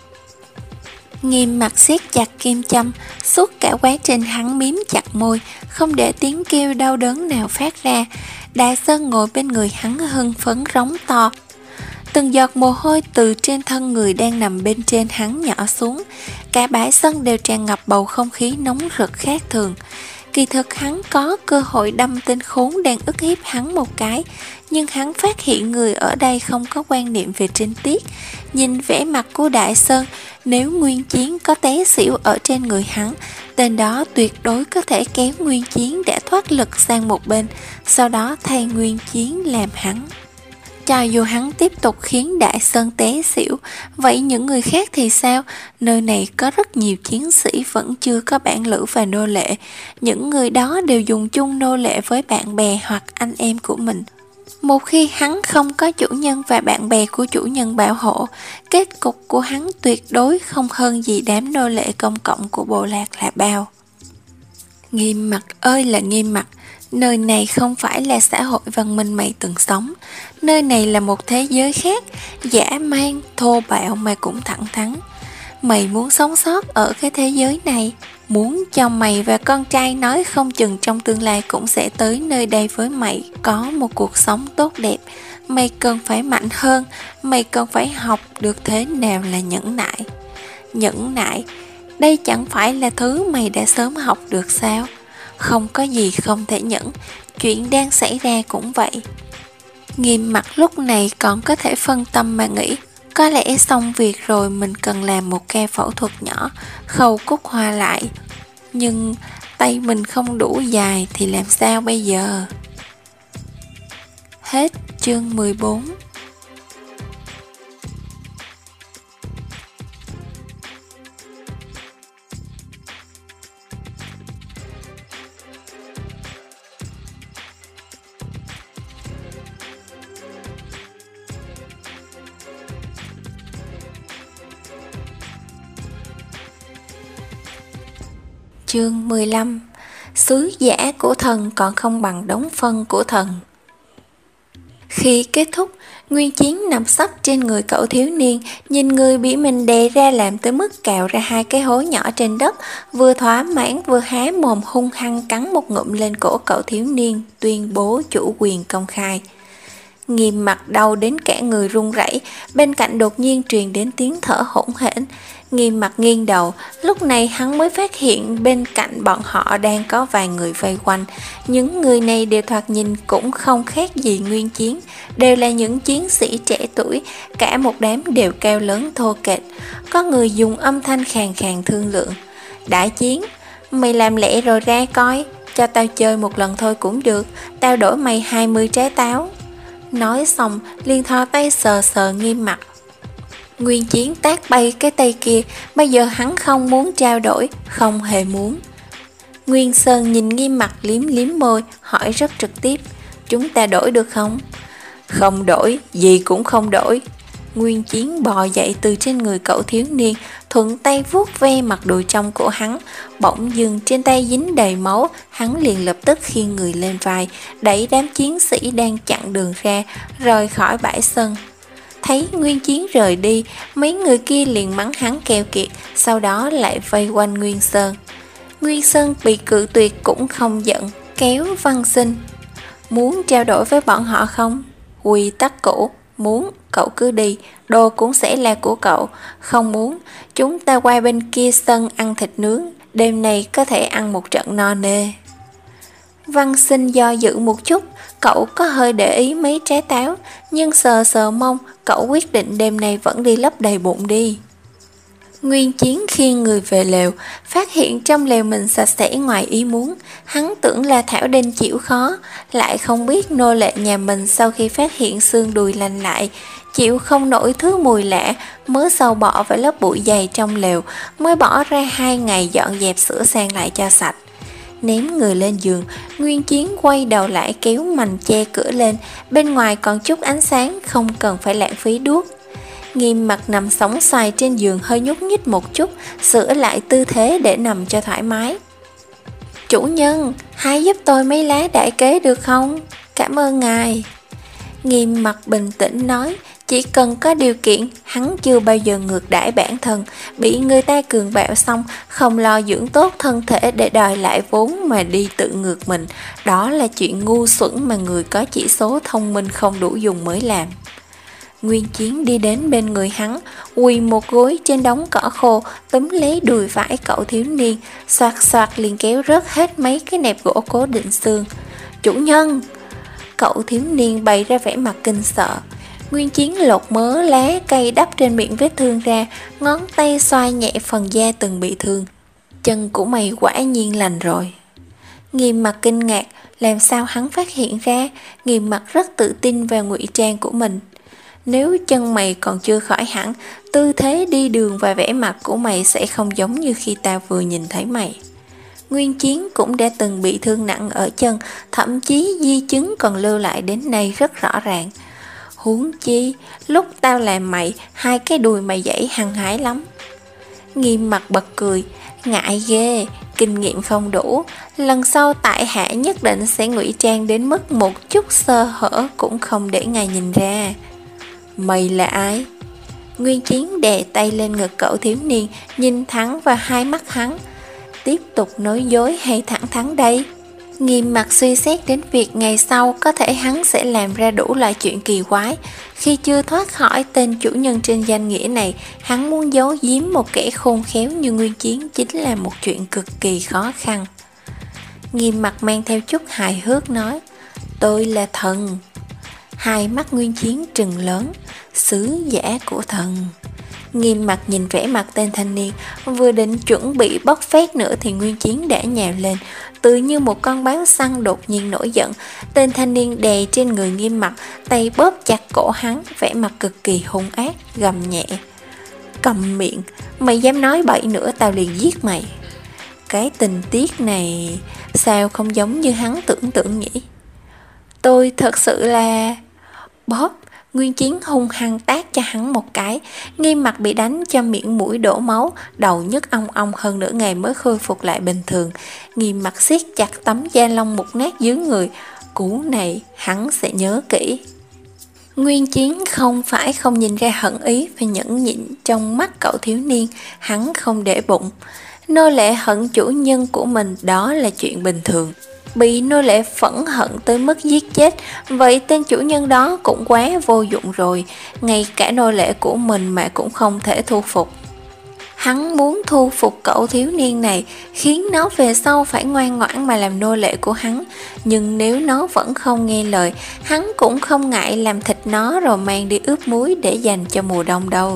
Nghiêm Mặc siết chặt kim châm, suốt cả quá trình hắn miếm chặt môi, không để tiếng kêu đau đớn nào phát ra. Đại Sơn ngồi bên người hắn hưng phấn rống to. Từng giọt mồ hôi từ trên thân người đang nằm bên trên hắn nhỏ xuống. Cả bãi sân đều tràn ngập bầu không khí nóng rực khác thường. Kỳ thực hắn có cơ hội đâm tên khốn đang ức hiếp hắn một cái, nhưng hắn phát hiện người ở đây không có quan niệm về trinh tiết. Nhìn vẻ mặt của Đại Sơn, nếu Nguyên Chiến có té xỉu ở trên người hắn, tên đó tuyệt đối có thể kéo Nguyên Chiến để thoát lực sang một bên, sau đó thay Nguyên Chiến làm hắn. Cho dù hắn tiếp tục khiến Đại Sơn té xỉu, vậy những người khác thì sao? Nơi này có rất nhiều chiến sĩ vẫn chưa có bản lữ và nô lệ. Những người đó đều dùng chung nô lệ với bạn bè hoặc anh em của mình. Một khi hắn không có chủ nhân và bạn bè của chủ nhân bảo hộ, kết cục của hắn tuyệt đối không hơn gì đám nô lệ công cộng của bộ lạc là bao. Nghiêm Mặc ơi là Nghiêm Mặc, nơi này không phải là xã hội văn minh mày từng sống. Nơi này là một thế giới khác, dã man, thô bạo mà cũng thẳng thắn. Mày muốn sống sót ở cái thế giới này, muốn cho mày và con trai nói không chừng trong tương lai cũng sẽ tới nơi đây với mày, có một cuộc sống tốt đẹp. Mày cần phải mạnh hơn, mày cần phải học được thế nào là nhẫn nại. Nhẫn nại, đây chẳng phải là thứ mày đã sớm học được sao? Không có gì không thể nhẫn, chuyện đang xảy ra cũng vậy. Nghiêm Mặc lúc này còn có thể phân tâm mà nghĩ, có lẽ xong việc rồi, mình cần làm một ca phẫu thuật nhỏ, khâu cúc hoa lại. Nhưng tay mình không đủ dài thì làm sao bây giờ? Hết chương mười bốn. Chương mười lăm. Sứ giả của thần còn không bằng đống phân của thần. Khi kết thúc, Nguyên Chiến nằm sấp trên người cậu thiếu niên, nhìn người bị mình đè ra làm tới mức cào ra hai cái hố nhỏ trên đất, vừa thỏa mãn vừa há mồm hung hăng cắn một ngụm lên cổ cậu thiếu niên, tuyên bố chủ quyền công khai. Nghiêm mặt đau đến cả người run rẩy, bên cạnh đột nhiên truyền đến tiếng thở hổn hển. Nghiêm mặt nghiêng đầu, lúc này hắn mới phát hiện bên cạnh bọn họ đang có vài người vây quanh. Những người này đều thoạt nhìn cũng không khác gì Nguyên Chiến, đều là những chiến sĩ trẻ tuổi, cả một đám đều cao lớn thô kệch. Có người dùng âm thanh khàn khàn thương lượng. Đại Chiến, mày làm lẹ rồi ra coi, cho tao chơi một lần thôi cũng được, tao đổi mày hai mươi trái táo. Nói xong, liền thò tay sờ sờ Nghiêm mặt. Nguyên Chiến tát bay cái tay kia, bây giờ hắn không muốn trao đổi, không hề muốn. Nguyên Sơn nhìn Nghiêm mặt liếm liếm môi, hỏi rất trực tiếp, chúng ta đổi được không? Không đổi, gì cũng không đổi. Nguyên Chiến bò dậy từ trên người cậu thiếu niên, thuận tay vuốt ve mặt đùi trong của hắn, bỗng dưng trên tay dính đầy máu, hắn liền lập tức khiêng người lên vai, đẩy đám chiến sĩ đang chặn đường ra, rời khỏi bãi sân. Thấy Nguyên Chiến rời đi, mấy người kia liền mắng hắn keo kiệt, sau đó lại vây quanh Nguyên Sơn. Nguyên Sơn bị cự tuyệt cũng không giận, kéo Văn Sinh. Muốn trao đổi với bọn họ không? Quy tắc cũ, muốn, cậu cứ đi, đồ cũng sẽ là của cậu. Không muốn, chúng ta qua bên kia sân ăn thịt nướng, đêm nay có thể ăn một trận no nê. Văn Sinh do dự một chút, cậu có hơi để ý mấy trái táo, nhưng sờ sờ mông, cậu quyết định đêm nay vẫn đi lấp đầy bụng đi. Nguyên Chiến khiêng người về lều, phát hiện trong lều mình sạch sẽ ngoài ý muốn. Hắn tưởng là Thảo Đinh chịu khó, lại không biết nô lệ nhà mình sau khi phát hiện xương đùi lành lại, chịu không nổi thứ mùi lạ, mới sâu bọ vào lớp bụi dày trong lều, mới bỏ ra hai ngày dọn dẹp sửa sang lại cho sạch. Ném người lên giường, Nguyên Chiến quay đầu lại kéo mành che cửa lên, bên ngoài còn chút ánh sáng, không cần phải lãng phí đuốc. Nghiêm mặt nằm sóng xoài trên giường hơi nhúc nhích một chút, sửa lại tư thế để nằm cho thoải mái. Chủ nhân, hãy giúp tôi mấy lá đại kế được không? Cảm ơn ngài. Nghiêm mặt bình tĩnh nói, chỉ cần có điều kiện, hắn chưa bao giờ ngược đãi bản thân, bị người ta cường bạo xong, không lo dưỡng tốt thân thể để đòi lại vốn mà đi tự ngược mình. Đó là chuyện ngu xuẩn mà người có chỉ số thông minh không đủ dùng mới làm. Nguyên Chiến đi đến bên người hắn, quỳ một gối trên đống cỏ khô, túm lấy đùi vải cậu thiếu niên, xoạt xoạt liền kéo rớt hết mấy cái nẹp gỗ cố định xương. Chủ nhân! Cậu thiếu niên bày ra vẻ mặt kinh sợ. Nguyên Chiến lột mớ lá cây đắp trên miệng vết thương ra, ngón tay xoa nhẹ phần da từng bị thương. Chân của mày quả nhiên lành rồi. Nghiêm mặt kinh ngạc, làm sao hắn phát hiện ra? Nghiêm mặt rất tự tin vào ngụy trang của mình. Nếu chân mày còn chưa khỏi hẳn, tư thế đi đường và vẻ mặt của mày sẽ không giống như khi ta vừa nhìn thấy mày. Nguyên Chiến cũng đã từng bị thương nặng ở chân, thậm chí di chứng còn lưu lại đến nay rất rõ ràng. Huống chi, lúc tao làm mày, hai cái đùi mày dãy hăng hái lắm. Nghiêm mặt bật cười, ngại ghê, kinh nghiệm không đủ, lần sau tại hạ nhất định sẽ ngụy trang đến mức một chút sơ hở cũng không để ngài nhìn ra. Mày là ai? Nguyên Chiến đè tay lên ngực cậu thiếu niên, nhìn thẳng vào hai mắt hắn. Tiếp tục nói dối hay thẳng thắn đây? Nghiêm mặt suy xét đến việc ngày sau có thể hắn sẽ làm ra đủ loại chuyện kỳ quái. Khi chưa thoát khỏi tên chủ nhân trên danh nghĩa này, hắn muốn giấu giếm một kẻ khôn khéo như Nguyên Chiến chính là một chuyện cực kỳ khó khăn. Nghiêm mặt mang theo chút hài hước nói, tôi là thần. Hai mắt Nguyên Chiến trừng lớn, sứ giả của thần. Nghiêm mặt nhìn vẻ mặt tên thanh niên, vừa định chuẩn bị bóc phét nữa thì Nguyên Chiến đã nhào lên, tự như một con báo săn đột nhiên nổi giận. Tên thanh niên đè trên người Nghiêm mặt, tay bóp chặt cổ hắn, vẻ mặt cực kỳ hung ác, gầm nhẹ. Cầm miệng, mày dám nói bậy nữa tao liền giết mày. Cái tình tiết này sao không giống như hắn tưởng tượng nhỉ? Tôi thật sự là... Bóp, Nguyên Chiến hung hăng tát cho hắn một cái. Nghiêm mặt bị đánh cho miệng mũi đổ máu, đầu nhức ong ong hơn nửa ngày mới khôi phục lại bình thường. Nghiêm mặt siết chặt tấm da lông mục nát dưới người, cú này hắn sẽ nhớ kỹ. Nguyên Chiến không phải không nhìn ra hận ý và nhẫn nhịn trong mắt cậu thiếu niên, hắn không để bụng. Nô lệ hận chủ nhân của mình đó là chuyện bình thường. bị nô lệ phẫn hận tới mức giết chết, vậy tên chủ nhân đó cũng quá vô dụng rồi, ngay cả nô lệ của mình mà cũng không thể thu phục. Hắn muốn thu phục cậu thiếu niên này, khiến nó về sau phải ngoan ngoãn mà làm nô lệ của hắn, nhưng nếu nó vẫn không nghe lời, hắn cũng không ngại làm thịt nó rồi mang đi ướp muối để dành cho mùa đông đâu.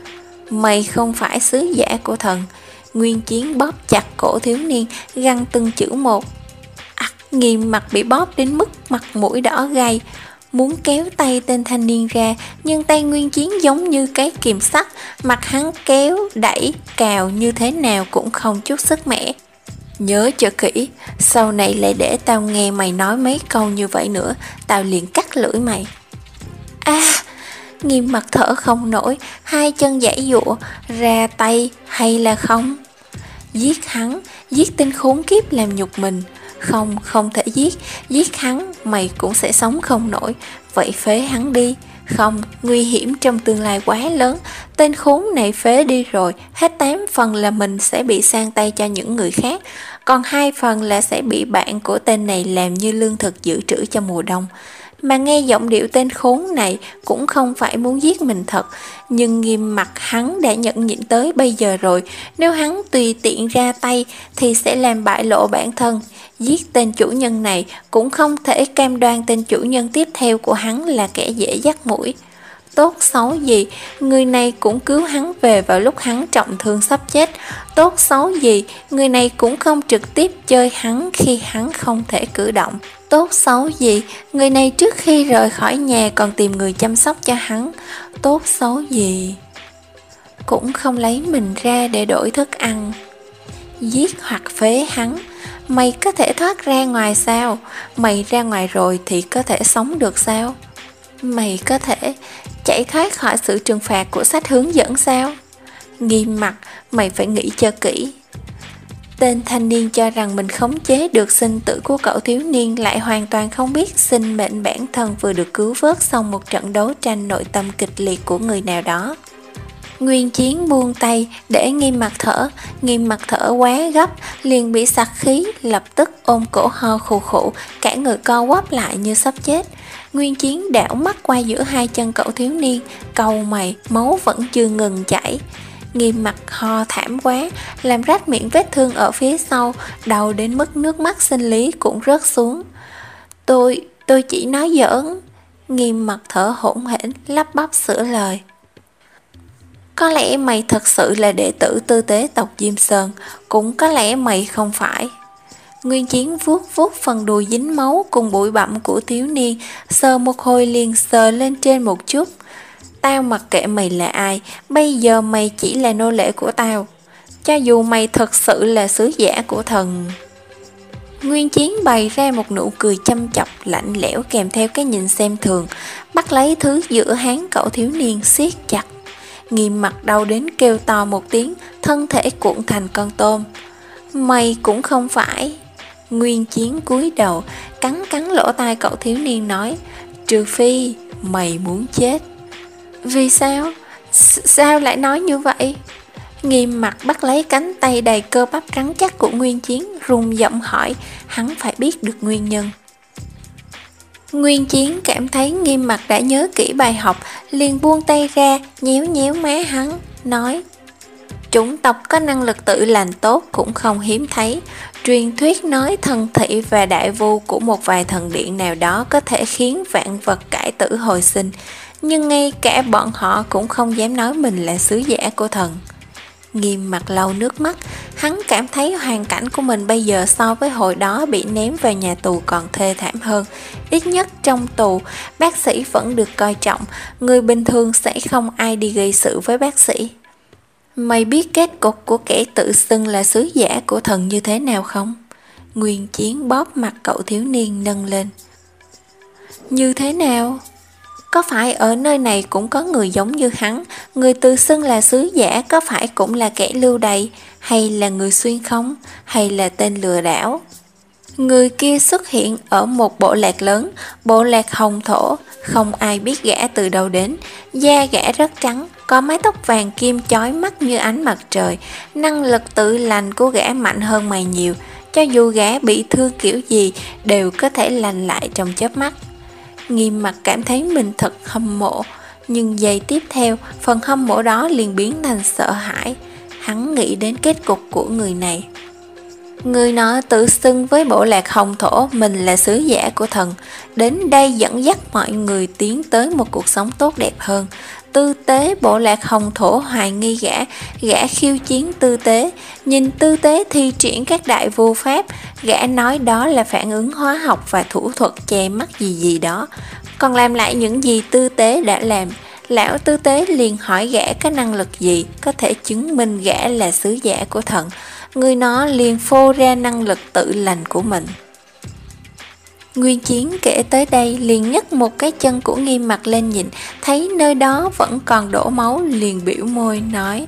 Mày không phải sứ giả của thần. Nguyên Chiến bóp chặt cổ thiếu niên, gằn từng chữ một. Ắt Nghiêm mặt bị bóp đến mức mặt mũi đỏ gay, muốn kéo tay tên thanh niên ra, nhưng tay Nguyên Chiến giống như cái kìm sắt, mặt hắn kéo, đẩy, cào như thế nào cũng không chút sức mẻ. Nhớ cho kỹ, sau này lại để tao nghe mày nói mấy câu như vậy nữa, tao liền cắt lưỡi mày. A, à, Nghiêm mặt thở không nổi, hai chân giãy giụa, ra tay hay là không? Giết hắn, giết tên khốn kiếp làm nhục mình. Không, không thể giết, giết hắn mày cũng sẽ sống không nổi, vậy phế hắn đi. Không, nguy hiểm trong tương lai quá lớn, tên khốn này phế đi rồi, hết tám phần là mình sẽ bị sang tay cho những người khác, còn hai phần là sẽ bị bạn của tên này làm như lương thực dự trữ cho mùa đông. Mà nghe giọng điệu tên khốn này cũng không phải muốn giết mình thật, nhưng Nghiêm mặt hắn đã nhẫn nhịn tới bây giờ rồi, nếu hắn tùy tiện ra tay thì sẽ làm bại lộ bản thân. Giết tên chủ nhân này cũng không thể cam đoan tên chủ nhân tiếp theo của hắn là kẻ dễ dắt mũi. Tốt xấu gì, người này cũng cứu hắn về vào lúc hắn trọng thương sắp chết. Tốt xấu gì, người này cũng không trực tiếp chơi hắn khi hắn không thể cử động. Tốt xấu gì, người này trước khi rời khỏi nhà còn tìm người chăm sóc cho hắn. Tốt xấu gì, cũng không lấy mình ra để đổi thức ăn. Giết hoặc phế hắn, mày có thể thoát ra ngoài sao? Mày ra ngoài rồi thì có thể sống được sao? Mày có thể chạy thoát khỏi sự trừng phạt của sách hướng dẫn sao? Nghiêm mặt, mày phải nghĩ cho kỹ. Tên thanh niên cho rằng mình khống chế được sinh tử của cậu thiếu niên, lại hoàn toàn không biết sinh mệnh bản thân vừa được cứu vớt sau một trận đấu tranh nội tâm kịch liệt của người nào đó. Nguyên Chiến buông tay để Nghiêm mặt thở, Nghiêm mặt thở quá gấp, liền bị sặc khí, lập tức ôm cổ ho khù khụ, cả người co quắp lại như sắp chết. Nguyên Chiến đảo mắt qua giữa hai chân cậu thiếu niên, cau mày, máu vẫn chưa ngừng chảy. Nghiêm mặt ho thảm quá, làm rách miệng vết thương ở phía sau, đau đến mức nước mắt sinh lý cũng rớt xuống. Tôi, tôi chỉ nói giỡn. Nghiêm mặt thở hổn hển, lắp bắp sửa lời. Có lẽ mày thật sự là đệ tử tư tế tộc Diêm Sơn, cũng có lẽ mày không phải. Nguyên Chiến vuốt vuốt phần đùi dính máu cùng bụi bặm của thiếu niên, sờ một hồi liền sờ lên trên một chút. Tao mặc kệ mày là ai, bây giờ mày chỉ là nô lệ của tao. Cho dù mày thật sự là sứ giả của thần. Nguyên Chiến bày ra một nụ cười châm chọc lạnh lẽo kèm theo cái nhìn xem thường, bắt lấy thứ giữa háng cậu thiếu niên siết chặt. Nghiêm mặt đau đến kêu to một tiếng, thân thể cuộn thành con tôm. Mày cũng không phải. Nguyên Chiến cúi đầu, cắn cắn lỗ tai cậu thiếu niên nói, trừ phi mày muốn chết. Vì sao? S- sao lại nói như vậy? Nghiêm mặt bắt lấy cánh tay đầy cơ bắp rắn chắc của Nguyên Chiến, run giọng hỏi, hắn phải biết được nguyên nhân. Nguyên Chiến cảm thấy Nghiêm mặt đã nhớ kỹ bài học, liền buông tay ra, nhéo nhéo má hắn, nói, chủng tộc có năng lực tự lành tốt cũng không hiếm thấy. Truyền thuyết nói thần thị và đại vu của một vài thần điện nào đó có thể khiến vạn vật cải tử hồi sinh, nhưng ngay cả bọn họ cũng không dám nói mình là sứ giả của thần. Nghiêm mặt lau nước mắt, hắn cảm thấy hoàn cảnh của mình bây giờ so với hồi đó bị ném vào nhà tù còn thê thảm hơn. Ít nhất trong tù, bác sĩ vẫn được coi trọng, người bình thường sẽ không ai đi gây sự với bác sĩ. Mày biết kết cục của kẻ tự xưng là sứ giả của thần như thế nào không? Nguyên Chiến bóp mặt cậu thiếu niên nâng lên. Như thế nào? Có phải ở nơi này cũng có người giống như hắn? Người tự xưng là sứ giả có phải cũng là kẻ lưu đày, hay là người xuyên không, hay là tên lừa đảo? Người kia xuất hiện ở một bộ lạc lớn, bộ lạc Hồng Thổ, không ai biết gã từ đâu đến. Da gã rất trắng, có mái tóc vàng kim chói mắt như ánh mặt trời. Năng lực tự lành của gã mạnh hơn mày nhiều, cho dù gã bị thương kiểu gì đều có thể lành lại trong chớp mắt. Nghiêm Mặt cảm thấy mình thật hâm mộ, nhưng giây tiếp theo, phần hâm mộ đó liền biến thành sợ hãi. Hắn nghĩ đến kết cục của người này. Người nọ tự xưng với bộ lạc Hồng Thổ mình là sứ giả của thần, đến đây dẫn dắt mọi người tiến tới một cuộc sống tốt đẹp hơn. Tư Tế bộ lạc Hồng Thổ hoài nghi gã, gã khiêu chiến Tư Tế, nhìn Tư Tế thi triển các đại vô pháp, gã nói đó là phản ứng hóa học và thủ thuật che mắt gì gì đó, còn làm lại những gì Tư Tế đã làm. Lão Tư Tế liền hỏi gã có năng lực gì có thể chứng minh gã là sứ giả của thần. Người nó liền phô ra năng lực tự lành của mình. Nguyên Chiến kể tới đây liền nhấc một cái chân của Nghiêm Mặt lên nhìn, thấy nơi đó vẫn còn đổ máu, liền biểu môi nói: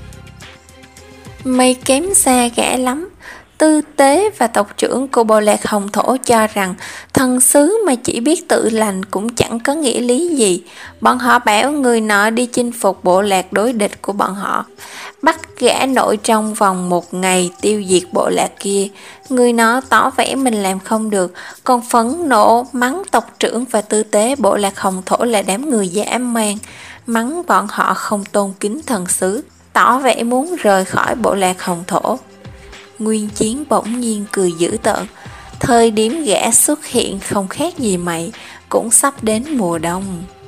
mày kém xa gã lắm. Tư Tế và tộc trưởng của bộ lạc Hồng Thổ cho rằng thần sứ mà chỉ biết tự lành cũng chẳng có nghĩa lý gì. Bọn họ bảo người nọ đi chinh phục bộ lạc đối địch của bọn họ, bắt gã nội trong vòng một ngày tiêu diệt bộ lạc kia. Người nó tỏ vẻ mình làm không được, còn phẫn nộ mắng tộc trưởng và Tư Tế bộ lạc Hồng Thổ là đám người dã man, mắng bọn họ không tôn kính thần sứ, tỏ vẻ muốn rời khỏi bộ lạc Hồng Thổ. Nguyên Chiến bỗng nhiên cười dữ tợn. Thời điểm gã xuất hiện không khác gì mày, cũng sắp đến mùa đông.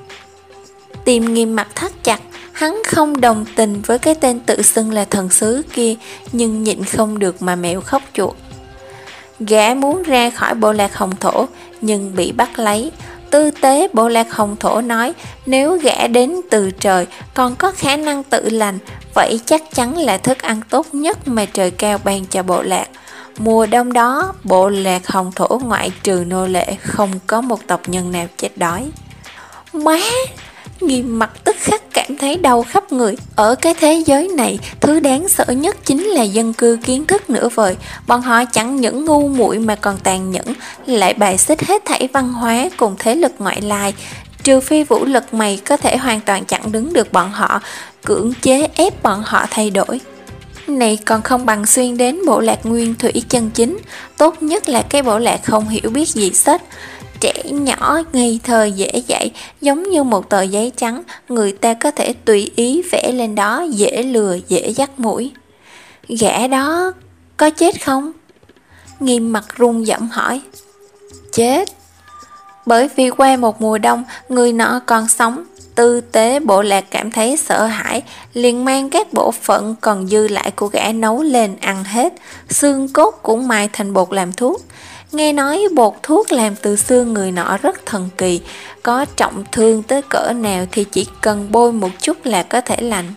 Tim Nghiêm Mặt thắt chặt, hắn không đồng tình với cái tên tự xưng là thần sứ kia, nhưng nhịn không được mà mèo khóc chuột. Gã muốn ra khỏi bộ lạc Hồng Thổ, nhưng bị bắt lấy. Tư Tế bộ lạc Hồng Thổ nói nếu gã đến từ trời còn có khả năng tự lành, vậy chắc chắn là thức ăn tốt nhất mà trời cao ban cho bộ lạc. Mùa đông đó, bộ lạc Hồng Thổ ngoại trừ nô lệ không có một tộc nhân nào chết đói. Má! Nghiêm Mặt tức khắc cảm thấy đau khắp người. Ở cái thế giới này, thứ đáng sợ nhất chính là dân cư kiến thức nửa vời. Bọn họ chẳng những ngu muội mà còn tàn nhẫn, lại bài xích hết thảy văn hóa cùng thế lực ngoại lai. Trừ phi vũ lực mày có thể hoàn toàn chặn đứng được bọn họ, cưỡng chế ép bọn họ thay đổi. Này còn không bằng xuyên đến bộ lạc nguyên thủy chân chính, tốt nhất là cái bộ lạc không hiểu biết gì sách. Trẻ nhỏ ngây thơ dễ dạy, giống như một tờ giấy trắng, người ta có thể tùy ý vẽ lên đó, dễ lừa dễ dắt mũi. Gã đó có chết không? Nghiêm Mặt run giọng hỏi. Chết. Bởi vì qua một mùa đông, người nọ còn sống. Tư Tế bộ lạc cảm thấy sợ hãi, liền mang các bộ phận còn dư lại của gã nấu lên ăn hết, xương cốt cũng mài thành bột làm thuốc. Nghe nói bột thuốc làm từ xương người nọ rất thần kỳ, có trọng thương tới cỡ nào thì chỉ cần bôi một chút là có thể lành.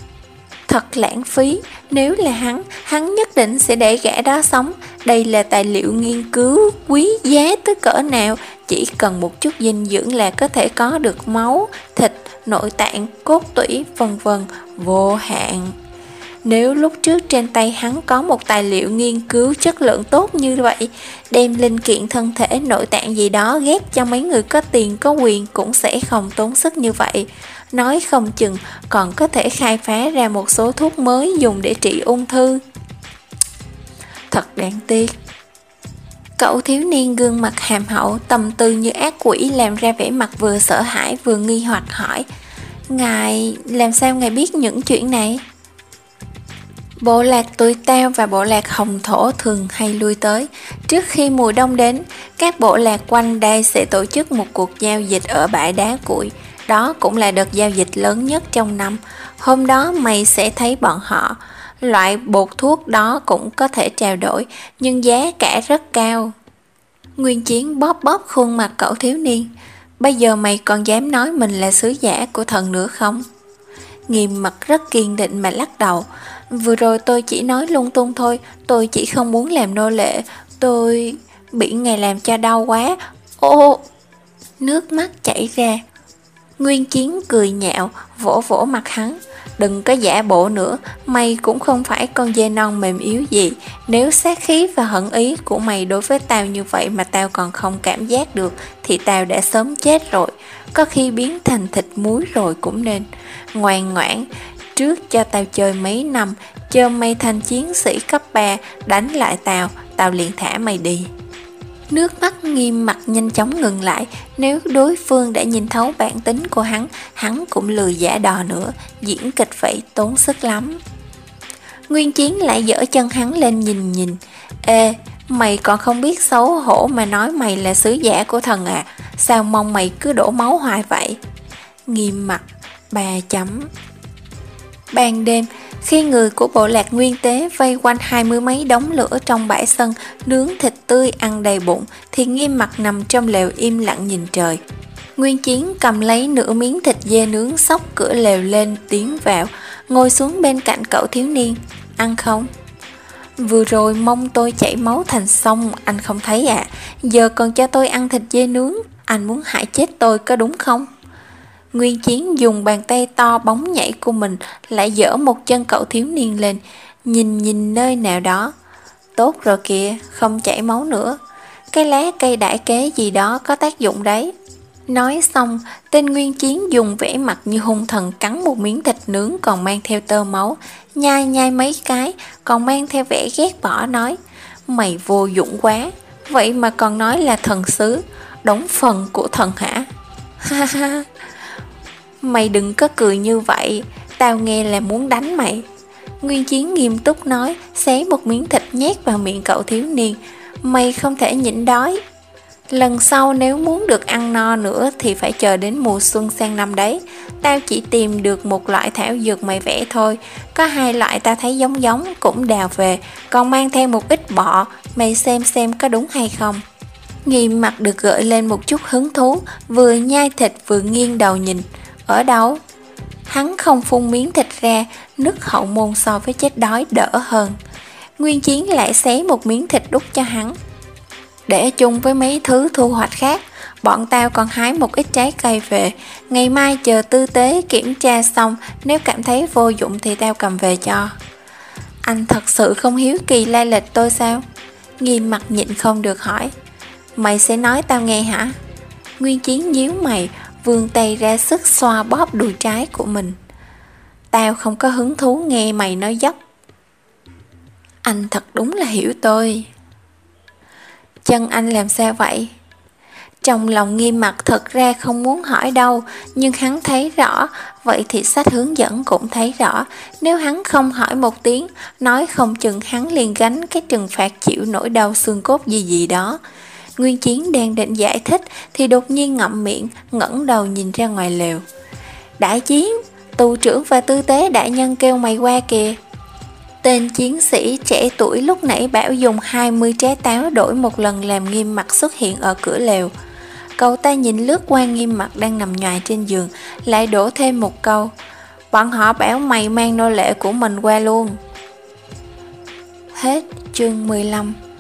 Thật lãng phí, nếu là hắn, hắn nhất định sẽ để gã đó sống. Đây là tài liệu nghiên cứu quý giá tới cỡ nào, chỉ cần một chút dinh dưỡng là có thể có được máu, thịt, nội tạng, cốt tủy, vân vân, vô hạn. Nếu lúc trước trên tay hắn có một tài liệu nghiên cứu chất lượng tốt như vậy, đem linh kiện thân thể, nội tạng gì đó ghép cho mấy người có tiền có quyền cũng sẽ không tốn sức như vậy. Nói không chừng còn có thể khai phá ra một số thuốc mới dùng để trị ung thư. Thật đáng tiếc. Cậu thiếu niên gương mặt hàm hậu, tâm tư như ác quỷ làm ra vẻ mặt vừa sợ hãi vừa nghi hoặc hỏi: Ngài, làm sao ngài biết những chuyện này? Bộ lạc tụi tao và bộ lạc Hồng Thổ thường hay lui tới. Trước khi mùa đông đến, các bộ lạc quanh đây sẽ tổ chức một cuộc giao dịch ở bãi đá cuội. Đó cũng là đợt giao dịch lớn nhất trong năm. Hôm đó mày sẽ thấy bọn họ. Loại bột thuốc đó cũng có thể trao đổi, nhưng giá cả rất cao. Nguyên Chiến bóp bóp khuôn mặt cậu thiếu niên. Bây giờ mày còn dám nói mình là sứ giả của thần nữa không? Nghiêm Mặt rất kiên định mà lắc đầu. Vừa rồi tôi chỉ nói lung tung thôi, tôi chỉ không muốn làm nô lệ, tôi bị ngài làm cho đau quá. Ô! Nước mắt chảy ra. Nguyên Chiến cười nhạo, vỗ vỗ mặt hắn. Đừng có giả bộ nữa, mày cũng không phải con dê non mềm yếu gì. Nếu sát khí và hận ý của mày đối với tao như vậy mà tao còn không cảm giác được, thì tao đã sớm chết rồi. Có khi biến thành thịt muối rồi cũng nên. Ngoan ngoãn, trước cho tao chơi mấy năm, chờ mày thành chiến sĩ cấp ba, đánh lại tao, tao liền thả mày đi. Nước mắt Nghiêm mặt nhanh chóng ngừng lại. Nếu đối phương đã nhìn thấu bản tính của hắn, hắn cũng lười giả đò nữa. Diễn kịch vậy tốn sức lắm. Nguyên Chiến lại giở chân hắn lên nhìn nhìn. Ê, mày còn không biết xấu hổ mà nói mày là sứ giả của thần à? Sao mong mày cứ đổ máu hoài vậy? Nghiêm mặt ba chấm. Ban đêm, khi người của bộ lạc Nguyên Tế vây quanh hai mươi mấy đống lửa trong bãi sân nướng thịt tươi ăn đầy bụng, thì Nghiêm mặt nằm trong lều im lặng nhìn trời. Nguyên Chiến cầm lấy nửa miếng thịt dê nướng xốc cửa lều lên tiến vào, ngồi xuống bên cạnh cậu thiếu niên. Ăn không? Vừa rồi mông tôi chảy máu thành sông, anh không thấy à? Giờ còn cho tôi ăn thịt dê nướng, anh muốn hại chết tôi có đúng không? Nguyên Chiến dùng bàn tay to bóng nhảy của mình lại giở một chân cậu thiếu niên lên, nhìn nhìn nơi nào đó. Tốt rồi kìa, không chảy máu nữa. Cái lá cây đại kế gì đó có tác dụng đấy. Nói xong, tên Nguyên Chiến dùng vẻ mặt như hung thần cắn một miếng thịt nướng còn mang theo tơ máu, nhai nhai mấy cái, còn mang theo vẻ ghét bỏ nói: Mày vô dụng quá, vậy mà còn nói là thần sứ, đống phần của thần hả? Ha ha. Mày đừng có cười như vậy, tao nghe là muốn đánh mày. Nguyên Chiến nghiêm túc nói, xé một miếng thịt nhét vào miệng cậu thiếu niên. Mày không thể nhịn đói. Lần sau nếu muốn được ăn no nữa thì phải chờ đến mùa xuân sang năm đấy. Tao chỉ tìm được một loại thảo dược mày vẽ thôi. Có hai loại tao thấy giống giống, cũng đào về, còn mang theo một ít bọ. Mày xem xem có đúng hay không. Nghiêm mặt được gợi lên một chút hứng thú, vừa nhai thịt vừa nghiêng đầu nhìn. Ở đâu? Hắn không phun miếng thịt ra, nứt hậu môn so với chết đói đỡ hơn. Nguyên Chiến lại xé một miếng thịt đút cho hắn. Để chung với mấy thứ thu hoạch khác, bọn tao còn hái một ít trái cây về. Ngày mai chờ tư tế kiểm tra xong, nếu cảm thấy vô dụng thì tao cầm về cho. Anh thật sự không hiếu kỳ lai lịch tôi sao? Nghiêm mặt nhịn không được hỏi. Mày sẽ nói tao nghe hả? Nguyên Chiến nhíu mày, vươn tay ra sức xoa bóp đùi trái của mình. Tao không có hứng thú nghe mày nói dốc. Anh thật đúng là hiểu tôi. Chân anh làm sao vậy? Trong lòng Nghiêm mặt thật ra không muốn hỏi đâu, nhưng hắn thấy rõ, vậy thì sách hướng dẫn cũng thấy rõ. Nếu hắn không hỏi một tiếng, nói không chừng hắn liền gánh cái trừng phạt chịu nỗi đau xương cốt gì gì đó. Nguyên Chiến đang định giải thích thì đột nhiên ngậm miệng, ngẩng đầu nhìn ra ngoài lều. Đại Chiến, tù trưởng và tư tế đại nhân kêu mày qua kìa. Tên chiến sĩ trẻ tuổi lúc nãy bảo dùng hai mươi trái táo đổi một lần làm Nghiêm mặt xuất hiện ở cửa lều. Cậu ta nhìn lướt qua Nghiêm mặt đang nằm nhoài trên giường, lại đổ thêm một câu. Bọn họ bảo mày mang nô lệ của mình qua luôn. Hết chương mười lăm.